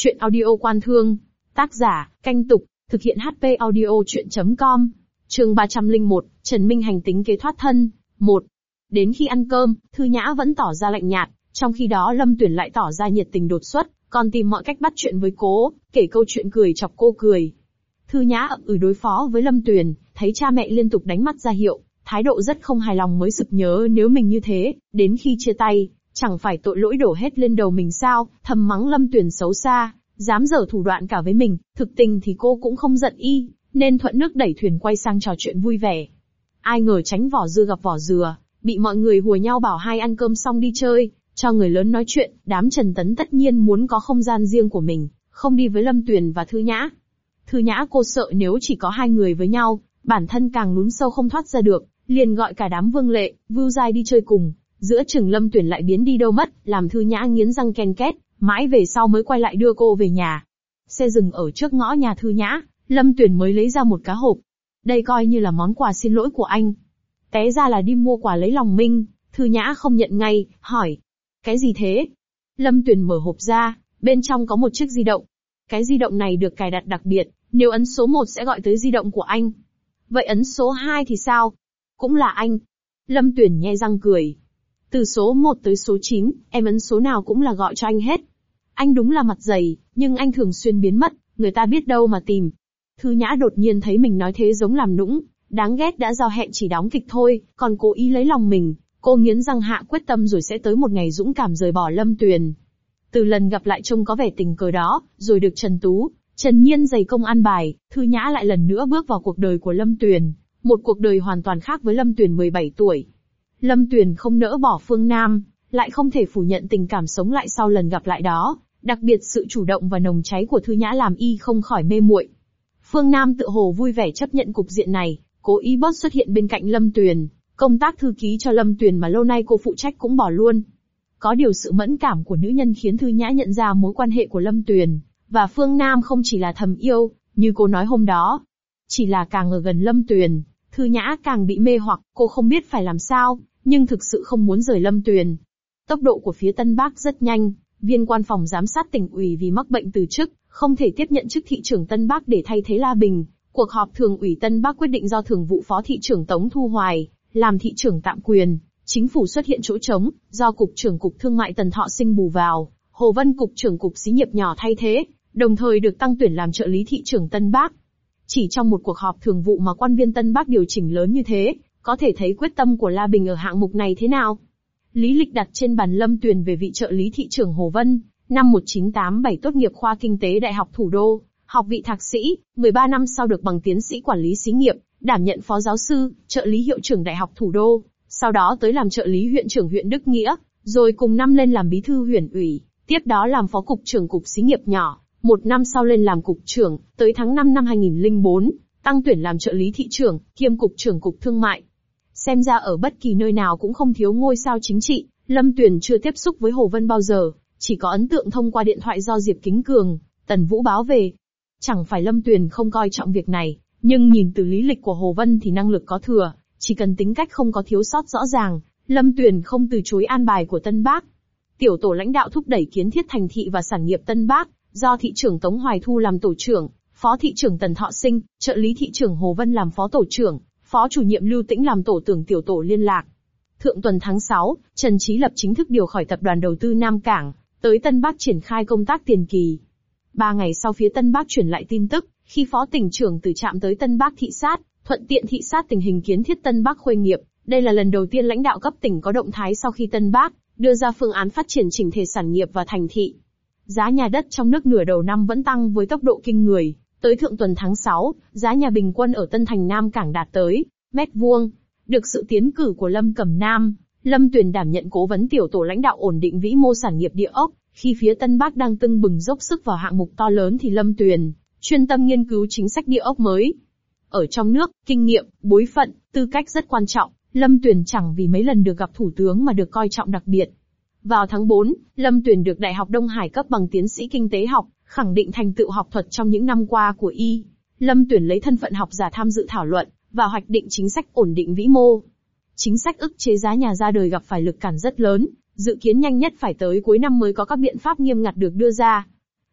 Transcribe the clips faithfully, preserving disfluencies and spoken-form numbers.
Chuyện audio Quan Thương. Tác giả, Canh Tục, thực hiện hát pê audio chuyện chấm com. Chương ba trăm lẻ một, Trần Minh hành tính kế thoát thân. một. Đến khi ăn cơm, Thư Nhã vẫn tỏ ra lạnh nhạt, trong khi đó Lâm Tuyển lại tỏ ra nhiệt tình đột xuất, còn tìm mọi cách bắt chuyện với cô, kể câu chuyện cười chọc cô cười. Thư Nhã ậm ừ đối phó với Lâm Tuyển, thấy cha mẹ liên tục đánh mắt ra hiệu, thái độ rất không hài lòng mới sực nhớ nếu mình như thế, đến khi chia tay, chẳng phải tội lỗi đổ hết lên đầu mình sao, thầm mắng Lâm Tuyển xấu xa, dám dở thủ đoạn cả với mình. Thực tình thì cô cũng không giận y, nên thuận nước đẩy thuyền quay sang trò chuyện vui vẻ. Ai ngờ tránh vỏ dưa gặp vỏ dừa, bị mọi người hùa nhau bảo hai ăn cơm xong đi chơi, cho người lớn nói chuyện. Đám Trần Tấn tất nhiên muốn có không gian riêng của mình, không đi với Lâm Tuyển và Thư Nhã. Thư Nhã cô sợ nếu chỉ có hai người với nhau, bản thân càng lún sâu không thoát ra được, liền gọi cả đám Vương Lệ, Vưu Giai đi chơi cùng. Giữa chừng Lâm Tuyển lại biến đi đâu mất, làm Thư Nhã nghiến răng ken két, mãi về sau mới quay lại đưa cô về nhà. Xe dừng ở trước ngõ nhà Thư Nhã, Lâm Tuyển mới lấy ra một cá hộp. Đây coi như là món quà xin lỗi của anh. Té ra là đi mua quà lấy lòng Minh. Thư Nhã không nhận ngay, hỏi. Cái gì thế? Lâm Tuyển mở hộp ra, bên trong có một chiếc di động. Cái di động này được cài đặt đặc biệt, nếu ấn số một sẽ gọi tới di động của anh. Vậy ấn số hai thì sao? Cũng là anh. Lâm Tuyển nhe răng cười. Từ số một tới số chín, em ấn số nào cũng là gọi cho anh hết. Anh đúng là mặt dày, nhưng anh thường xuyên biến mất, người ta biết đâu mà tìm. Thư Nhã đột nhiên thấy mình nói thế giống làm nũng, đáng ghét đã giao hẹn chỉ đóng kịch thôi, còn cố ý lấy lòng mình. Cô nghiến răng hạ quyết tâm rồi sẽ tới một ngày dũng cảm rời bỏ Lâm Tuyển. Từ lần gặp lại trông có vẻ tình cờ đó, rồi được Trần Tú, Trần Nhiên dày công an bài, Thư Nhã lại lần nữa bước vào cuộc đời của Lâm Tuyển, một cuộc đời hoàn toàn khác với Lâm Tuyển mười bảy tuổi. Lâm Tuyển không nỡ bỏ Phương Nam, lại không thể phủ nhận tình cảm sống lại sau lần gặp lại đó, đặc biệt sự chủ động và nồng cháy của Thư Nhã làm y không khỏi mê muội. Phương Nam tự hồ vui vẻ chấp nhận cục diện này, cố ý bớt xuất hiện bên cạnh Lâm Tuyển, công tác thư ký cho Lâm Tuyển mà lâu nay cô phụ trách cũng bỏ luôn. Có điều sự mẫn cảm của nữ nhân khiến Thư Nhã nhận ra mối quan hệ của Lâm Tuyển và Phương Nam không chỉ là thầm yêu, như cô nói hôm đó. Chỉ là càng ở gần Lâm Tuyển, Thư Nhã càng bị mê hoặc, cô không biết phải làm sao, nhưng thực sự không muốn rời Lâm Tuyển. Tốc độ của phía Tân Bắc rất nhanh, viên quan phòng giám sát tỉnh ủy vì mắc bệnh từ chức, không thể tiếp nhận chức thị trưởng Tân Bắc để thay thế La Bình. Cuộc họp thường ủy Tân Bắc quyết định do thường vụ phó thị trưởng Tống Thu Hoài làm thị trưởng tạm quyền, chính phủ xuất hiện chỗ trống, do cục trưởng cục thương mại Tần Thọ Sinh bù vào, Hồ Vân cục trưởng cục xí nghiệp nhỏ thay thế, đồng thời được tăng tuyển làm trợ lý thị trưởng Tân Bắc. Chỉ trong một cuộc họp thường vụ mà quan viên Tân Bắc điều chỉnh lớn như thế, có thể thấy quyết tâm của La Bình ở hạng mục này thế nào. Lý lịch đặt trên bàn Lâm Tuyển về vị trợ lý thị trưởng Hồ Vân, năm một nghìn chín trăm tám mươi bảy tốt nghiệp khoa kinh tế Đại học Thủ đô, học vị thạc sĩ, mười ba năm sau được bằng tiến sĩ quản lý xí nghiệp, đảm nhận phó giáo sư, trợ lý hiệu trưởng Đại học Thủ đô, sau đó tới làm trợ lý huyện trưởng huyện Đức Nghĩa, rồi cùng năm lên làm bí thư huyện ủy, tiếp đó làm phó cục trưởng cục xí nghiệp nhỏ, một năm sau lên làm cục trưởng, tới tháng năm năm hai nghìn lẻ bốn, tăng tuyển làm trợ lý thị trưởng, kiêm cục trưởng cục thương mại. Xem ra ở bất kỳ nơi nào cũng không thiếu ngôi sao chính trị, Lâm Tuyển chưa tiếp xúc với Hồ Vân bao giờ, chỉ có ấn tượng thông qua điện thoại do Diệp Kính Cường, Tần Vũ báo về. Chẳng phải Lâm Tuyển không coi trọng việc này, nhưng nhìn từ lý lịch của Hồ Vân thì năng lực có thừa, chỉ cần tính cách không có thiếu sót rõ ràng, Lâm Tuyển không từ chối an bài của Tân Bắc. Tiểu tổ lãnh đạo thúc đẩy kiến thiết thành thị và sản nghiệp Tân Bắc, do thị trưởng Tống Hoài Thu làm tổ trưởng, phó thị trưởng Tần Thọ Sinh, trợ lý thị trưởng Hồ Vân làm phó tổ trưởng, phó chủ nhiệm Lưu Tĩnh làm tổ trưởng tiểu tổ liên lạc. Thượng tuần tháng sáu, Trần Chí Lập chính thức điều khỏi tập đoàn đầu tư Nam Cảng, tới Tân Bắc triển khai công tác tiền kỳ. Ba ngày sau phía Tân Bắc chuyển lại tin tức, khi phó tỉnh trưởng từ trạm tới Tân Bắc thị sát, thuận tiện thị sát tình hình kiến thiết Tân Bắc Khuê nghiệp. Đây là lần đầu tiên lãnh đạo cấp tỉnh có động thái sau khi Tân Bắc đưa ra phương án phát triển chỉnh thể sản nghiệp và thành thị. Giá nhà đất trong nước nửa đầu năm vẫn tăng với tốc độ kinh người. Tới thượng tuần tháng sáu, giá nhà bình quân ở Tân Thành Nam Cảng đạt tới mét vuông. Được sự tiến cử của Lâm Cẩm Nam, Lâm Tuyển đảm nhận cố vấn tiểu tổ lãnh đạo ổn định vĩ mô sản nghiệp địa ốc. Khi phía Tân Bắc đang tưng bừng dốc sức vào hạng mục to lớn thì Lâm Tuyển chuyên tâm nghiên cứu chính sách địa ốc mới. Ở trong nước, kinh nghiệm, bối phận, tư cách rất quan trọng. Lâm Tuyển chẳng vì mấy lần được gặp thủ tướng mà được coi trọng đặc biệt. Vào tháng tư, Lâm Tuyển được Đại học Đông Hải cấp bằng tiến sĩ kinh tế học, khẳng định thành tựu học thuật trong những năm qua của y. Lâm Tuyển lấy thân phận học giả tham dự thảo luận và hoạch định chính sách ổn định vĩ mô. Chính sách ức chế giá nhà ra đời gặp phải lực cản rất lớn, dự kiến nhanh nhất phải tới cuối năm mới có các biện pháp nghiêm ngặt được đưa ra.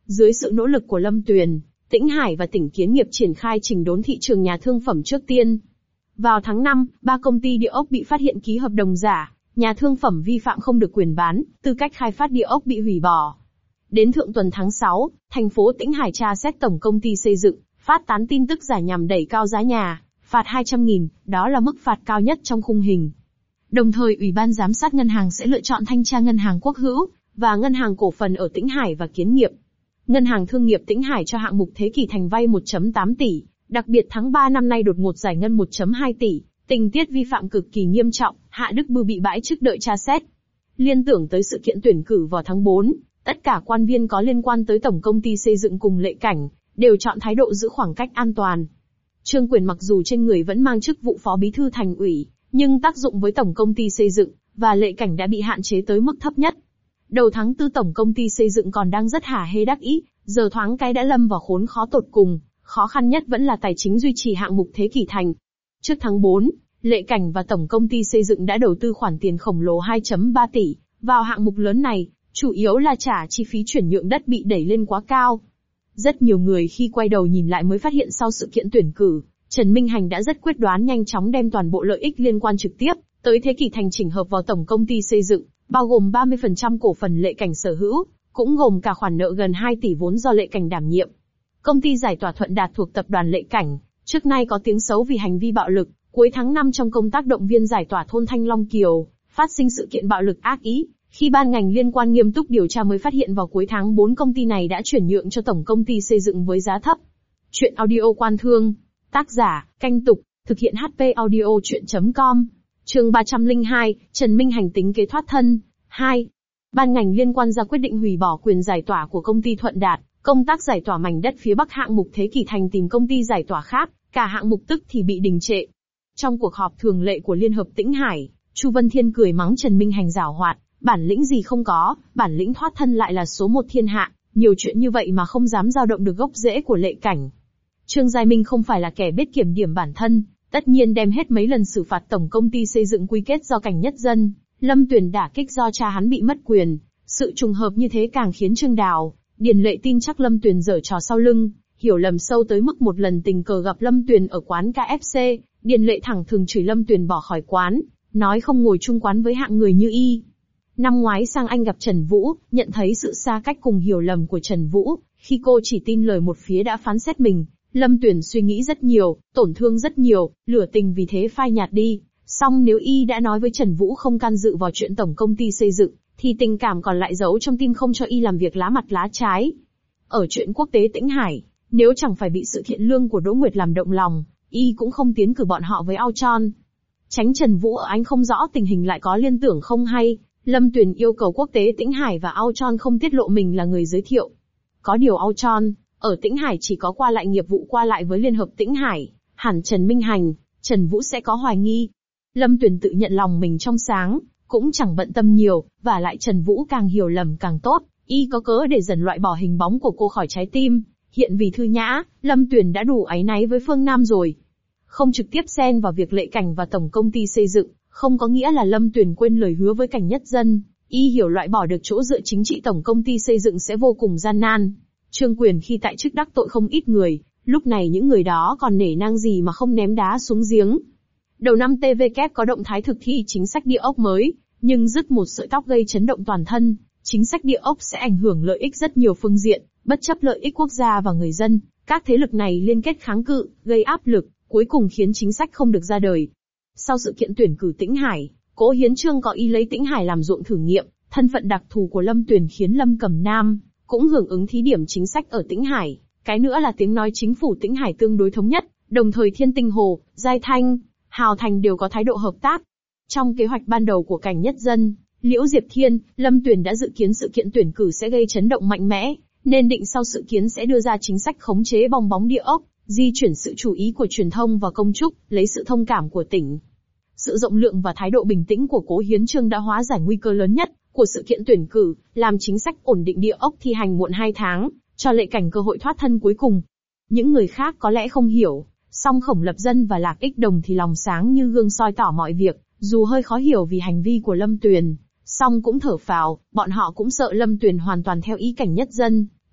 Dưới sự nỗ lực của Lâm Tuyền, Tĩnh Hải và tỉnh Kiến Nghiệp triển khai chỉnh đốn thị trường nhà thương phẩm trước tiên. Vào tháng năm, ba công ty địa ốc bị phát hiện ký hợp đồng giả, nhà thương phẩm vi phạm không được quyền bán, tư cách khai phát địa ốc bị hủy bỏ. Đến thượng tuần tháng sáu, thành phố Tĩnh Hải tra xét tổng công ty xây dựng, phát tán tin tức giả nhằm đẩy cao giá nhà, phạt hai trăm nghìn, đó là mức phạt cao nhất trong khung hình. Đồng thời Ủy ban Giám sát Ngân hàng sẽ lựa chọn thanh tra Ngân hàng Quốc hữu và Ngân hàng Cổ phần ở Tĩnh Hải và Kiến Nghiệp. Ngân hàng Thương nghiệp Tĩnh Hải cho hạng mục Thế Kỷ Thành vay một phẩy tám tỷ, đặc biệt tháng ba năm nay đột ngột giải ngân một phẩy hai tỷ, tình tiết vi phạm cực kỳ nghiêm trọng, Hạ Đức Bưu bị bãi chức đợi tra xét. Liên tưởng tới sự kiện tuyển cử vào tháng tư, tất cả quan viên có liên quan tới tổng công ty xây dựng cùng Lệ Cảnh đều chọn thái độ giữ khoảng cách an toàn. Trương Quyền mặc dù trên người vẫn mang chức vụ phó bí thư thành ủy, nhưng tác dụng với tổng công ty xây dựng và Lệ Cảnh đã bị hạn chế tới mức thấp nhất. Đầu tháng tư tổng công ty xây dựng còn đang rất hả hê đắc ý, giờ thoáng cái đã lâm vào khốn khó tột cùng, khó khăn nhất vẫn là tài chính duy trì hạng mục Thế Kỷ Thành. Trước tháng tư, Lệ Cảnh và tổng công ty xây dựng đã đầu tư khoản tiền khổng lồ hai phẩy ba tỷ vào hạng mục lớn này, chủ yếu là trả chi phí chuyển nhượng đất bị đẩy lên quá cao. Rất nhiều người khi quay đầu nhìn lại mới phát hiện sau sự kiện tuyển cử, Trần Minh Hành đã rất quyết đoán nhanh chóng đem toàn bộ lợi ích liên quan trực tiếp tới Thế Kỷ Thành chỉnh hợp vào tổng công ty xây dựng, bao gồm ba mươi phần trăm cổ phần Lệ Cảnh sở hữu, cũng gồm cả khoản nợ gần hai tỷ vốn do Lệ Cảnh đảm nhiệm. Công ty giải tỏa Thuận Đạt thuộc tập đoàn Lệ Cảnh, trước nay có tiếng xấu vì hành vi bạo lực, cuối tháng năm trong công tác động viên giải tỏa thôn Thanh Long Kiều, phát sinh sự kiện bạo lực ác ý. Khi ban ngành liên quan nghiêm túc điều tra mới phát hiện vào cuối tháng tư công ty này đã chuyển nhượng cho tổng công ty xây dựng với giá thấp. Chuyện audio Quan Thương. Tác giả, Canh Tục, thực hiện hát pê audio chuyện chấm com. Chương ba trăm lẻ hai, Trần Minh Hành tính kế thoát thân. hai. Ban ngành liên quan ra quyết định hủy bỏ quyền giải tỏa của công ty Thuận Đạt, công tác giải tỏa mảnh đất phía Bắc hạng mục Thế Kỷ Thành tìm công ty giải tỏa khác, cả hạng mục tức thì bị đình trệ. Trong cuộc họp thường lệ của Liên hợp Tĩnh Hải, Chu Vân Thiên cười mắng Trần Minh Hành giảo hoạt, bản lĩnh gì không có, bản lĩnh thoát thân lại là số một thiên hạ, nhiều chuyện như vậy mà không dám dao động được gốc rễ của Lệ Cảnh. Trương Giai Minh không phải là kẻ biết kiểm điểm bản thân, tất nhiên đem hết mấy lần xử phạt tổng công ty xây dựng quy kết do Cảnh Nhất Dân, Lâm Tuyền đả kích do cha hắn bị mất quyền. Sự trùng hợp như thế càng khiến Trương Đào, Điền Lệ tin chắc Lâm Tuyền giở trò sau lưng, hiểu lầm sâu tới mức một lần tình cờ gặp Lâm Tuyền ở quán ca ép xê, Điền Lệ thẳng thừng chửi Lâm Tuyền bỏ khỏi quán, nói không ngồi chung quán với hạng người như y. Năm ngoái sang Anh gặp Trần Vũ, nhận thấy sự xa cách cùng hiểu lầm của Trần Vũ, khi cô chỉ tin lời một phía đã phán xét mình, Lâm Tuyền suy nghĩ rất nhiều, tổn thương rất nhiều, lửa tình vì thế phai nhạt đi. Song nếu y đã nói với Trần Vũ không can dự vào chuyện tổng công ty xây dựng, thì tình cảm còn lại giấu trong tim không cho y làm việc lá mặt lá trái. Ở chuyện quốc tế Tĩnh Hải, nếu chẳng phải bị sự thiện lương của Đỗ Nguyệt làm động lòng, y cũng không tiến cử bọn họ với Ao Tròn. Tránh Trần Vũ ở Anh không rõ tình hình lại có liên tưởng không hay, Lâm Tuyền yêu cầu quốc tế Tĩnh Hải và Ao Tròn không tiết lộ mình là người giới thiệu. Có điều Ao Tròn, ở Tĩnh Hải chỉ có qua lại nghiệp vụ qua lại với Liên hợp Tĩnh Hải, hẳn Trần Minh Hành, Trần Vũ sẽ có hoài nghi. Lâm Tuyền tự nhận lòng mình trong sáng, cũng chẳng bận tâm nhiều, và lại Trần Vũ càng hiểu lầm càng tốt, y có cớ để dần loại bỏ hình bóng của cô khỏi trái tim. Hiện vì Thư Nhã, Lâm Tuyền đã đủ áy náy với Phương Nam rồi. Không trực tiếp xen vào việc Lệ Cảnh và tổng công ty xây dựng, không có nghĩa là Lâm Tuyền quên lời hứa với Cảnh Nhất Dân. Y hiểu loại bỏ được chỗ dựa chính trị tổng công ty xây dựng sẽ vô cùng gian nan. Trương Quyền khi tại chức đắc tội không ít người, lúc này những người đó còn nể nang gì mà không ném đá xuống giếng. Đầu năm tê vê kép có động thái thực thi chính sách địa ốc mới, nhưng dứt một sợi tóc gây chấn động toàn thân. Chính sách địa ốc sẽ ảnh hưởng lợi ích rất nhiều phương diện, bất chấp lợi ích quốc gia và người dân, các thế lực này liên kết kháng cự, gây áp lực, cuối cùng khiến chính sách không được ra đời. Sau sự kiện tuyển cử Tĩnh Hải, Cố Hiến Trương có ý lấy Tĩnh Hải làm ruộng thử nghiệm, thân phận đặc thù của Lâm Tuyền khiến Lâm Cẩm Nam cũng hưởng ứng thí điểm chính sách ở Tĩnh Hải. Cái nữa là tiếng nói chính phủ Tĩnh Hải tương đối thống nhất, đồng thời Thiên Tinh Hồ, Giai Thanh, Hào Thành đều có thái độ hợp tác. Trong kế hoạch ban đầu của Cảnh Nhất Dân, Liễu Diệp Thiên, Lâm Tuyền đã dự kiến sự kiện tuyển cử sẽ gây chấn động mạnh mẽ, nên định sau sự kiến sẽ đưa ra chính sách khống chế bong bóng địa ốc, di chuyển sự chú ý của truyền thông và công chúng, lấy sự thông cảm của tỉnh. Sự rộng lượng và thái độ bình tĩnh của Cố Hiến Trương đã hóa giải nguy cơ lớn nhất của sự kiện tuyển cử, làm chính sách ổn định địa ốc thi hành muộn hai tháng, cho Lệ Cảnh cơ hội thoát thân cuối cùng. Những người khác có lẽ không hiểu, song Khổng Lập Dân và Lạc Ích Đồng thì lòng sáng như gương soi tỏ mọi việc, dù hơi khó hiểu vì hành vi của Lâm Tuyền, song cũng thở phào, bọn họ cũng sợ Lâm Tuyền hoàn toàn theo ý Cảnh Nhất Dân,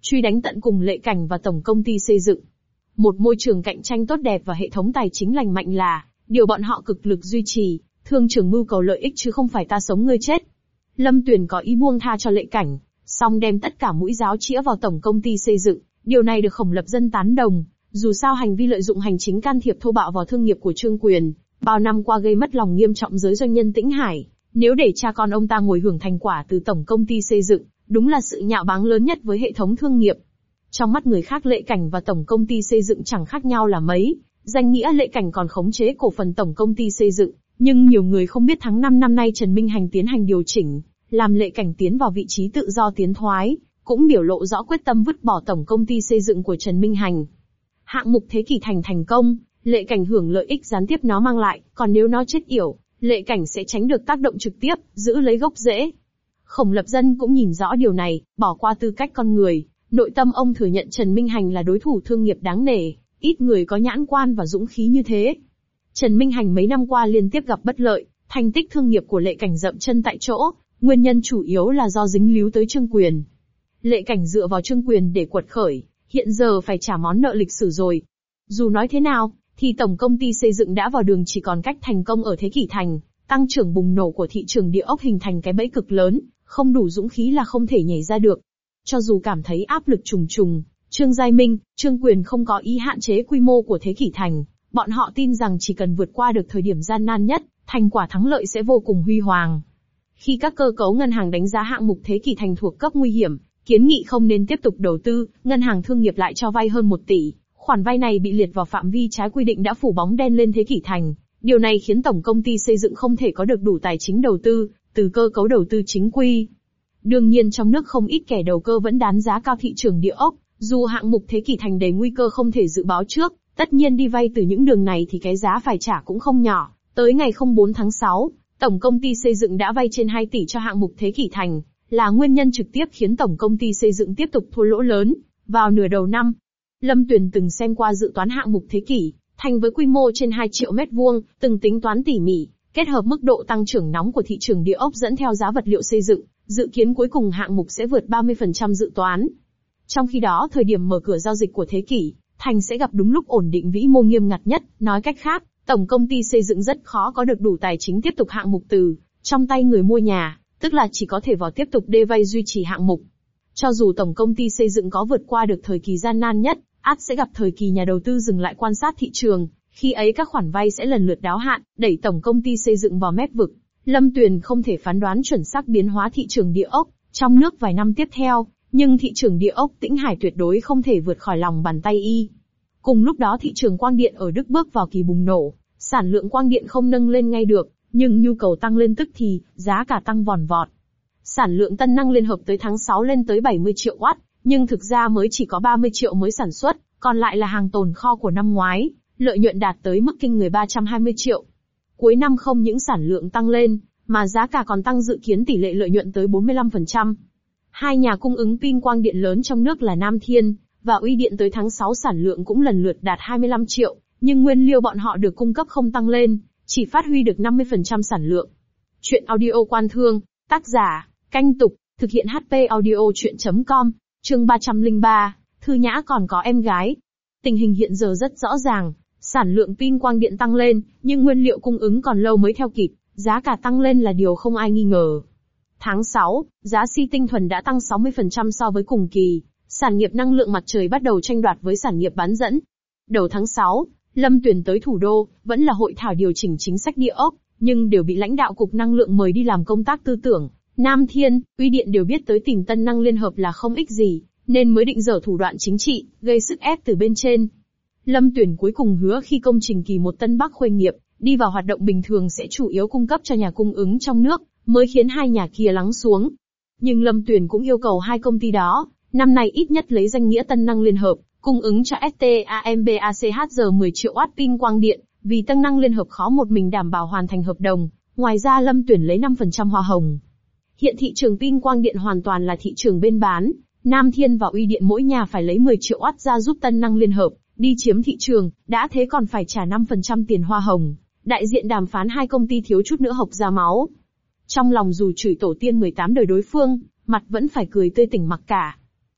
truy đánh tận cùng Lệ Cảnh và tổng công ty xây dựng. Một môi trường cạnh tranh tốt đẹp và hệ thống tài chính lành mạnh là điều bọn họ cực lực duy trì, thương trường mưu cầu lợi ích chứ không phải ta sống ngươi chết. Lâm Tuyền có ý buông tha cho Lệ Cảnh, song đem tất cả mũi giáo chĩa vào tổng công ty xây dựng, điều này được Khổng Lập Dân tán đồng, dù sao hành vi lợi dụng hành chính can thiệp thô bạo vào thương nghiệp của Trương Quyền, bao năm qua gây mất lòng nghiêm trọng giới doanh nhân Tĩnh Hải, nếu để cha con ông ta ngồi hưởng thành quả từ tổng công ty xây dựng, đúng là sự nhạo báng lớn nhất với hệ thống thương nghiệp. Trong mắt người khác Lệ Cảnh và tổng công ty xây dựng chẳng khác nhau là mấy, danh nghĩa Lệ Cảnh còn khống chế cổ phần tổng công ty xây dựng, nhưng nhiều người không biết tháng năm năm nay Trần Minh Hành tiến hành điều chỉnh, làm Lệ Cảnh tiến vào vị trí tự do tiến thoái, cũng biểu lộ rõ quyết tâm vứt bỏ tổng công ty xây dựng của Trần Minh Hành. Hạng mục Thế Kỷ Thành thành công, Lệ Cảnh hưởng lợi ích gián tiếp nó mang lại, còn nếu nó chết yểu, Lệ Cảnh sẽ tránh được tác động trực tiếp, giữ lấy gốc rễ. Khổng Lập Dân cũng nhìn rõ điều này, bỏ qua tư cách con người, nội tâm ông thừa nhận Trần Minh Hành là đối thủ thương nghiệp đáng nể, ít người có nhãn quan và dũng khí như thế. Trần Minh Hành mấy năm qua liên tiếp gặp bất lợi, thành tích thương nghiệp của Lệ Cảnh dậm chân tại chỗ, nguyên nhân chủ yếu là do dính líu tới Trương Quyền. Lệ Cảnh dựa vào Trương Quyền để quật khởi, hiện giờ phải trả món nợ lịch sử rồi. Dù nói thế nào, thì tổng công ty xây dựng đã vào đường chỉ còn cách thành công ở Thế Kỷ Thành, tăng trưởng bùng nổ của thị trường địa ốc hình thành cái bẫy cực lớn, không đủ dũng khí là không thể nhảy ra được. Cho dù cảm thấy áp lực trùng trùng, Trương Giai Minh, Trương Quyền không có ý hạn chế quy mô của Thế Kỷ Thành, bọn họ tin rằng chỉ cần vượt qua được thời điểm gian nan nhất, thành quả thắng lợi sẽ vô cùng huy hoàng. Khi các cơ cấu ngân hàng đánh giá hạng mục Thế Kỷ Thành thuộc cấp nguy hiểm, kiến nghị không nên tiếp tục đầu tư, ngân hàng thương nghiệp lại cho vay hơn một tỷ, khoản vay này bị liệt vào phạm vi trái quy định đã phủ bóng đen lên Thế Kỷ Thành. Điều này khiến tổng công ty xây dựng không thể có được đủ tài chính đầu tư, từ cơ cấu đầu tư chính quy. Đương nhiên trong nước không ít kẻ đầu cơ vẫn đán giá cao thị trường địa ốc, dù hạng mục Thế Kỷ Thành đầy nguy cơ không thể dự báo trước, tất nhiên đi vay từ những đường này thì cái giá phải trả cũng không nhỏ. Tới ngày không bốn tháng sáu, tổng công ty xây dựng đã vay trên hai tỷ cho hạng mục Thế Kỷ Thành, là nguyên nhân trực tiếp khiến tổng công ty xây dựng tiếp tục thua lỗ lớn. Vào nửa đầu năm, Lâm Tuyền từng xem qua dự toán hạng mục Thế Kỷ Thành với quy mô trên hai triệu mét vuông, từng tính toán tỉ mỉ, kết hợp mức độ tăng trưởng nóng của thị trường địa ốc dẫn theo giá vật liệu xây dựng, dự kiến cuối cùng hạng mục sẽ vượt ba mươi phần trăm dự toán. Trong khi đó thời điểm mở cửa giao dịch của Thế Kỷ Thành sẽ gặp đúng lúc ổn định vĩ mô nghiêm ngặt nhất, nói cách khác, tổng công ty xây dựng rất khó có được đủ tài chính tiếp tục hạng mục từ trong tay người mua nhà, tức là chỉ có thể vào tiếp tục đê vay duy trì hạng mục. Cho dù tổng công ty xây dựng có vượt qua được thời kỳ gian nan nhất, ắt sẽ gặp thời kỳ nhà đầu tư dừng lại quan sát thị trường, khi ấy các khoản vay sẽ lần lượt đáo hạn, đẩy tổng công ty xây dựng vào mép vực. Lâm Tuyền không thể phán đoán chuẩn xác biến hóa thị trường địa ốc trong nước vài năm tiếp theo, nhưng thị trường địa ốc Tĩnh Hải tuyệt đối không thể vượt khỏi lòng bàn tay y. Cùng lúc đó thị trường quang điện ở Đức bước vào kỳ bùng nổ, sản lượng quang điện không nâng lên ngay được, nhưng nhu cầu tăng lên tức thì, giá cả tăng vòn vọt. Sản lượng tân năng liên hợp tới tháng sáu lên tới bảy mươi triệu watt, nhưng thực ra mới chỉ có ba mươi triệu mới sản xuất, còn lại là hàng tồn kho của năm ngoái, lợi nhuận đạt tới mức kinh người ba trăm hai mươi triệu. Cuối năm không những sản lượng tăng lên, mà giá cả còn tăng, dự kiến tỷ lệ lợi nhuận tới bốn mươi lăm phần trăm. Hai nhà cung ứng pin quang điện lớn trong nước là Nam Thiên và Uy Điện tới tháng sáu sản lượng cũng lần lượt đạt hai mươi lăm triệu, nhưng nguyên liệu bọn họ được cung cấp không tăng lên, chỉ phát huy được năm mươi phần trăm sản lượng. Chuyện audio quan thương, tác giả, Canh Tục, thực hiện hát pê audio chuyện chấm com, chương ba trăm lẻ ba, Thư Nhã còn có em gái. Tình hình hiện giờ rất rõ ràng, sản lượng pin quang điện tăng lên, nhưng nguyên liệu cung ứng còn lâu mới theo kịp, giá cả tăng lên là điều không ai nghi ngờ. Tháng sáu, giá xi tinh thuần đã tăng sáu mươi phần trăm so với cùng kỳ, sản nghiệp năng lượng mặt trời bắt đầu tranh đoạt với sản nghiệp bán dẫn. Đầu tháng sáu, Lâm Tuyền tới thủ đô, vẫn là hội thảo điều chỉnh chính sách địa ốc, nhưng đều bị lãnh đạo Cục Năng lượng mời đi làm công tác tư tưởng. Nam Thiên, Uy Điện đều biết tới tìm Tân Năng Liên Hợp là không ích gì, nên mới định dở thủ đoạn chính trị, gây sức ép từ bên trên. Lâm Tuyền cuối cùng hứa khi công trình kỳ một Tân Bắc Khuê Nghiệp đi vào hoạt động bình thường sẽ chủ yếu cung cấp cho nhà cung ứng trong nước, mới khiến hai nhà kia lắng xuống. Nhưng Lâm Tuyền cũng yêu cầu hai công ty đó, năm nay ít nhất lấy danh nghĩa Tân Năng Liên Hợp, cung ứng cho ét tê a em bê a xê hát giê mười triệu watt pin quang điện, vì Tân Năng Liên Hợp khó một mình đảm bảo hoàn thành hợp đồng, ngoài ra Lâm Tuyền lấy năm phần trăm hoa hồng. Hiện thị trường pin quang điện hoàn toàn là thị trường bên bán, Nam Thiên và Uy Điện mỗi nhà phải lấy mười triệu watt ra giúp Tân Năng Liên Hợp đi chiếm thị trường, đã thế còn phải trả năm phần trăm tiền hoa hồng. Đại diện đàm phán hai công ty thiếu chút nữa hộc ra máu. Trong lòng dù chửi tổ tiên mười tám đời đối phương, mặt vẫn phải cười tươi tỉnh mặc cả.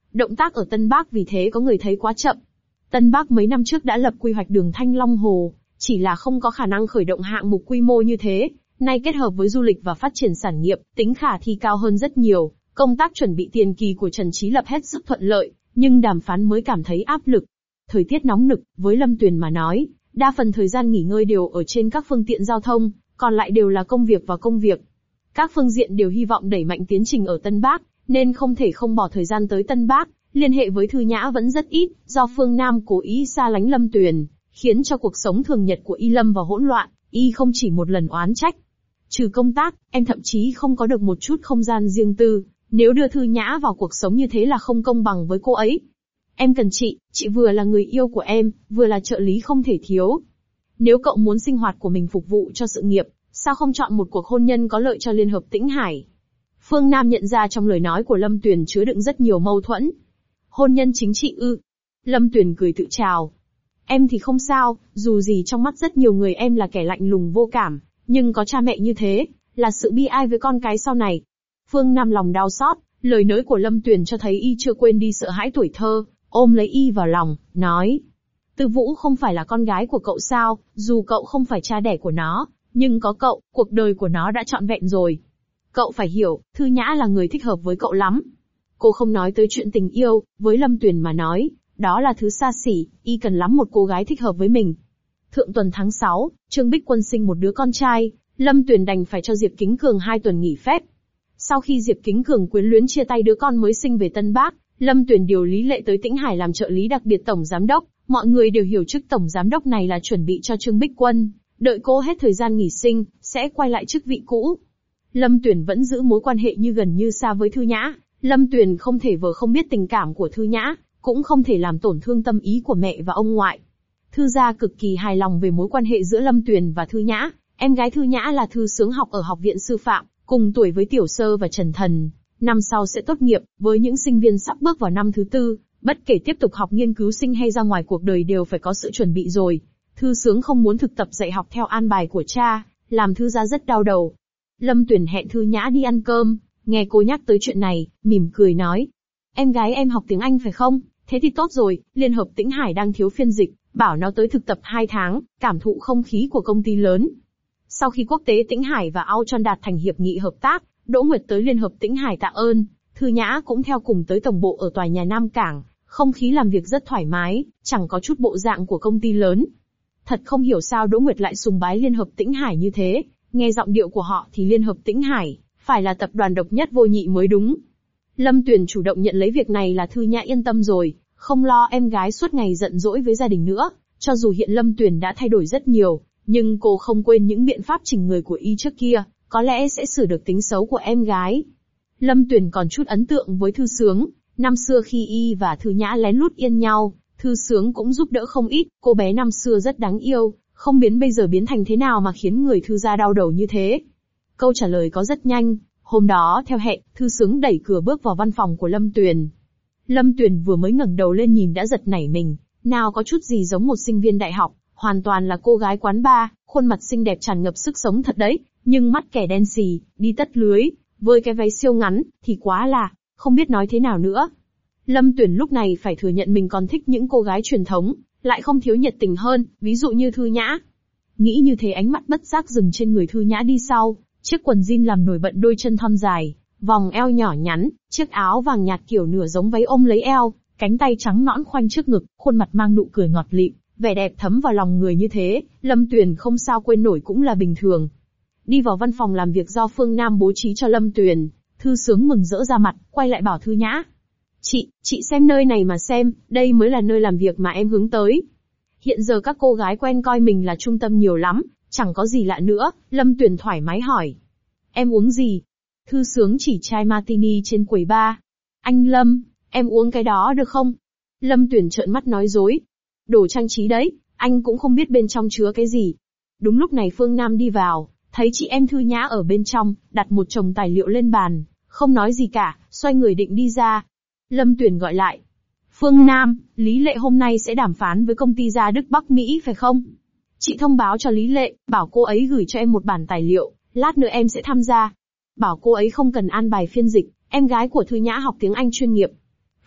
Động tác ở Tân Bắc vì thế có người thấy quá chậm. Tân Bắc mấy năm trước đã lập quy hoạch đường Thanh Long Hồ, chỉ là không có khả năng khởi động hạng mục quy mô như thế, nay kết hợp với du lịch và phát triển sản nghiệp, tính khả thi cao hơn rất nhiều. Công tác chuẩn bị tiền kỳ của Trần Trí Lập hết sức thuận lợi, nhưng đàm phán mới cảm thấy áp lực. Thời tiết nóng nực, với Lâm Tuyền mà nói, đa phần thời gian nghỉ ngơi đều ở trên các phương tiện giao thông, còn lại đều là công việc và công việc. Các phương diện đều hy vọng đẩy mạnh tiến trình ở Tân Bắc, nên không thể không bỏ thời gian tới Tân Bắc, liên hệ với Thư Nhã vẫn rất ít, do Phương Nam cố ý xa lánh Lâm Tuyền, khiến cho cuộc sống thường nhật của y lâm vào hỗn loạn, y không chỉ một lần oán trách. Trừ công tác, em thậm chí không có được một chút không gian riêng tư, nếu đưa Thư Nhã vào cuộc sống như thế là không công bằng với cô ấy. Em cần chị, chị vừa là người yêu của em, vừa là trợ lý không thể thiếu. Nếu cậu muốn sinh hoạt của mình phục vụ cho sự nghiệp, sao không chọn một cuộc hôn nhân có lợi cho Liên Hợp Tĩnh Hải? Phương Nam nhận ra trong lời nói của Lâm Tuyền chứa đựng rất nhiều mâu thuẫn. Hôn nhân chính trị ư? Lâm Tuyền cười tự trào. Em thì không sao, dù gì trong mắt rất nhiều người em là kẻ lạnh lùng vô cảm, nhưng có cha mẹ như thế, là sự bi ai với con cái sau này. Phương Nam lòng đau xót, lời nói của Lâm Tuyền cho thấy y chưa quên đi sợ hãi tuổi thơ, ôm lấy y vào lòng, nói. Tư Vũ không phải là con gái của cậu sao, dù cậu không phải cha đẻ của nó, nhưng có cậu, cuộc đời của nó đã trọn vẹn rồi. Cậu phải hiểu, Thư Nhã là người thích hợp với cậu lắm. Cô không nói tới chuyện tình yêu, với Lâm Tuyền mà nói, đó là thứ xa xỉ, y cần lắm một cô gái thích hợp với mình. Thượng tuần tháng sáu, Trương Bích Quân sinh một đứa con trai, Lâm Tuyền đành phải cho Diệp Kính Cường hai tuần nghỉ phép. Sau khi Diệp Kính Cường quyến luyến chia tay đứa con mới sinh về Tân Bắc, Lâm Tuyền điều Lý Lệ tới Tĩnh Hải làm trợ lý đặc biệt tổng giám đốc, mọi người đều hiểu chức tổng giám đốc này là chuẩn bị cho Trương Bích Quân, đợi cô hết thời gian nghỉ sinh, sẽ quay lại chức vị cũ. Lâm Tuyền vẫn giữ mối quan hệ như gần như xa với Thư Nhã, Lâm Tuyền không thể vờ không biết tình cảm của Thư Nhã, cũng không thể làm tổn thương tâm ý của mẹ và ông ngoại. Thư gia cực kỳ hài lòng về mối quan hệ giữa Lâm Tuyền và Thư Nhã, em gái Thư Nhã là Thư Sướng học ở Học viện Sư phạm, cùng tuổi với Tiểu Sơ và Trần Thần, năm sau sẽ tốt nghiệp, với những sinh viên sắp bước vào năm thứ tư, bất kể tiếp tục học nghiên cứu sinh hay ra ngoài cuộc đời đều phải có sự chuẩn bị rồi. Thư Sướng không muốn thực tập dạy học theo an bài của cha, làm Thư gia rất đau đầu. Lâm Tuyền hẹn Thư Nhã đi ăn cơm, nghe cô nhắc tới chuyện này, mỉm cười nói. Em gái em học tiếng Anh phải không? Thế thì tốt rồi, Liên Hợp Tĩnh Hải đang thiếu phiên dịch, bảo nó tới thực tập hai tháng, cảm thụ không khí của công ty lớn. Sau khi Quốc tế Tĩnh Hải và Auchon đạt thành hiệp nghị hợp tác, Đỗ Nguyệt tới Liên Hợp Tĩnh Hải tạ ơn, Thư Nhã cũng theo cùng tới tổng bộ ở tòa nhà Nam Cảng, không khí làm việc rất thoải mái, chẳng có chút bộ dạng của công ty lớn. Thật không hiểu sao Đỗ Nguyệt lại sùng bái Liên Hợp Tĩnh Hải như thế, nghe giọng điệu của họ thì Liên Hợp Tĩnh Hải phải là tập đoàn độc nhất vô nhị mới đúng. Lâm Tuyền chủ động nhận lấy việc này là Thư Nhã yên tâm rồi, không lo em gái suốt ngày giận dỗi với gia đình nữa. Cho dù hiện Lâm Tuyền đã thay đổi rất nhiều, nhưng cô không quên những biện pháp chỉnh người của y trước kia, có lẽ sẽ sửa được tính xấu của em gái. Lâm Tuyền còn chút ấn tượng với Thư Sướng, năm xưa khi y và Thư Nhã lén lút yên nhau, Thư Sướng cũng giúp đỡ không ít, cô bé năm xưa rất đáng yêu, không biến bây giờ biến thành thế nào mà khiến người Thư gia đau đầu như thế. Câu trả lời có rất nhanh, hôm đó theo hẹn, Thư Sướng đẩy cửa bước vào văn phòng của Lâm Tuyền. Lâm Tuyền vừa mới ngẩng đầu lên nhìn đã giật nảy mình, nào có chút gì giống một sinh viên đại học, hoàn toàn là cô gái quán bar, khuôn mặt xinh đẹp tràn ngập sức sống thật đấy, nhưng mắt kẻ đen xì, đi tất lưới, với cái váy siêu ngắn, thì quá là, không biết nói thế nào nữa. Lâm Tuyền lúc này phải thừa nhận mình còn thích những cô gái truyền thống, lại không thiếu nhiệt tình hơn, ví dụ như Thư Nhã. Nghĩ như thế ánh mắt bất giác dừng trên người Thư Nhã đi sau, chiếc quần jean làm nổi bật đôi chân thon dài, vòng eo nhỏ nhắn, chiếc áo vàng nhạt kiểu nửa giống váy ôm lấy eo, cánh tay trắng nõn khoanh trước ngực, khuôn mặt mang nụ cười ngọt lịm, vẻ đẹp thấm vào lòng người như thế, Lâm Tuyền không sao quên nổi cũng là bình thường. Đi vào văn phòng làm việc do Phương Nam bố trí cho Lâm Tuyền, Thư Sướng mừng rỡ ra mặt, quay lại bảo Thư Nhã. Chị, chị xem nơi này mà xem, đây mới là nơi làm việc mà em hướng tới. Hiện giờ các cô gái quen coi mình là trung tâm nhiều lắm, chẳng có gì lạ nữa, Lâm Tuyền thoải mái hỏi. Em uống gì? Thư Sướng chỉ chai martini trên quầy bar. Anh Lâm, em uống cái đó được không? Lâm Tuyền trợn mắt nói dối. Đồ trang trí đấy, anh cũng không biết bên trong chứa cái gì. Đúng lúc này Phương Nam đi vào, thấy chị em Thư Nhã ở bên trong, đặt một chồng tài liệu lên bàn, không nói gì cả, xoay người định đi ra. Lâm Tuyền gọi lại. Phương Nam, Lý Lệ hôm nay sẽ đàm phán với công ty gia Đức Bắc Mỹ phải không? Chị thông báo cho Lý Lệ, bảo cô ấy gửi cho em một bản tài liệu, lát nữa em sẽ tham gia. Bảo cô ấy không cần an bài phiên dịch, em gái của Thư Nhã học tiếng Anh chuyên nghiệp.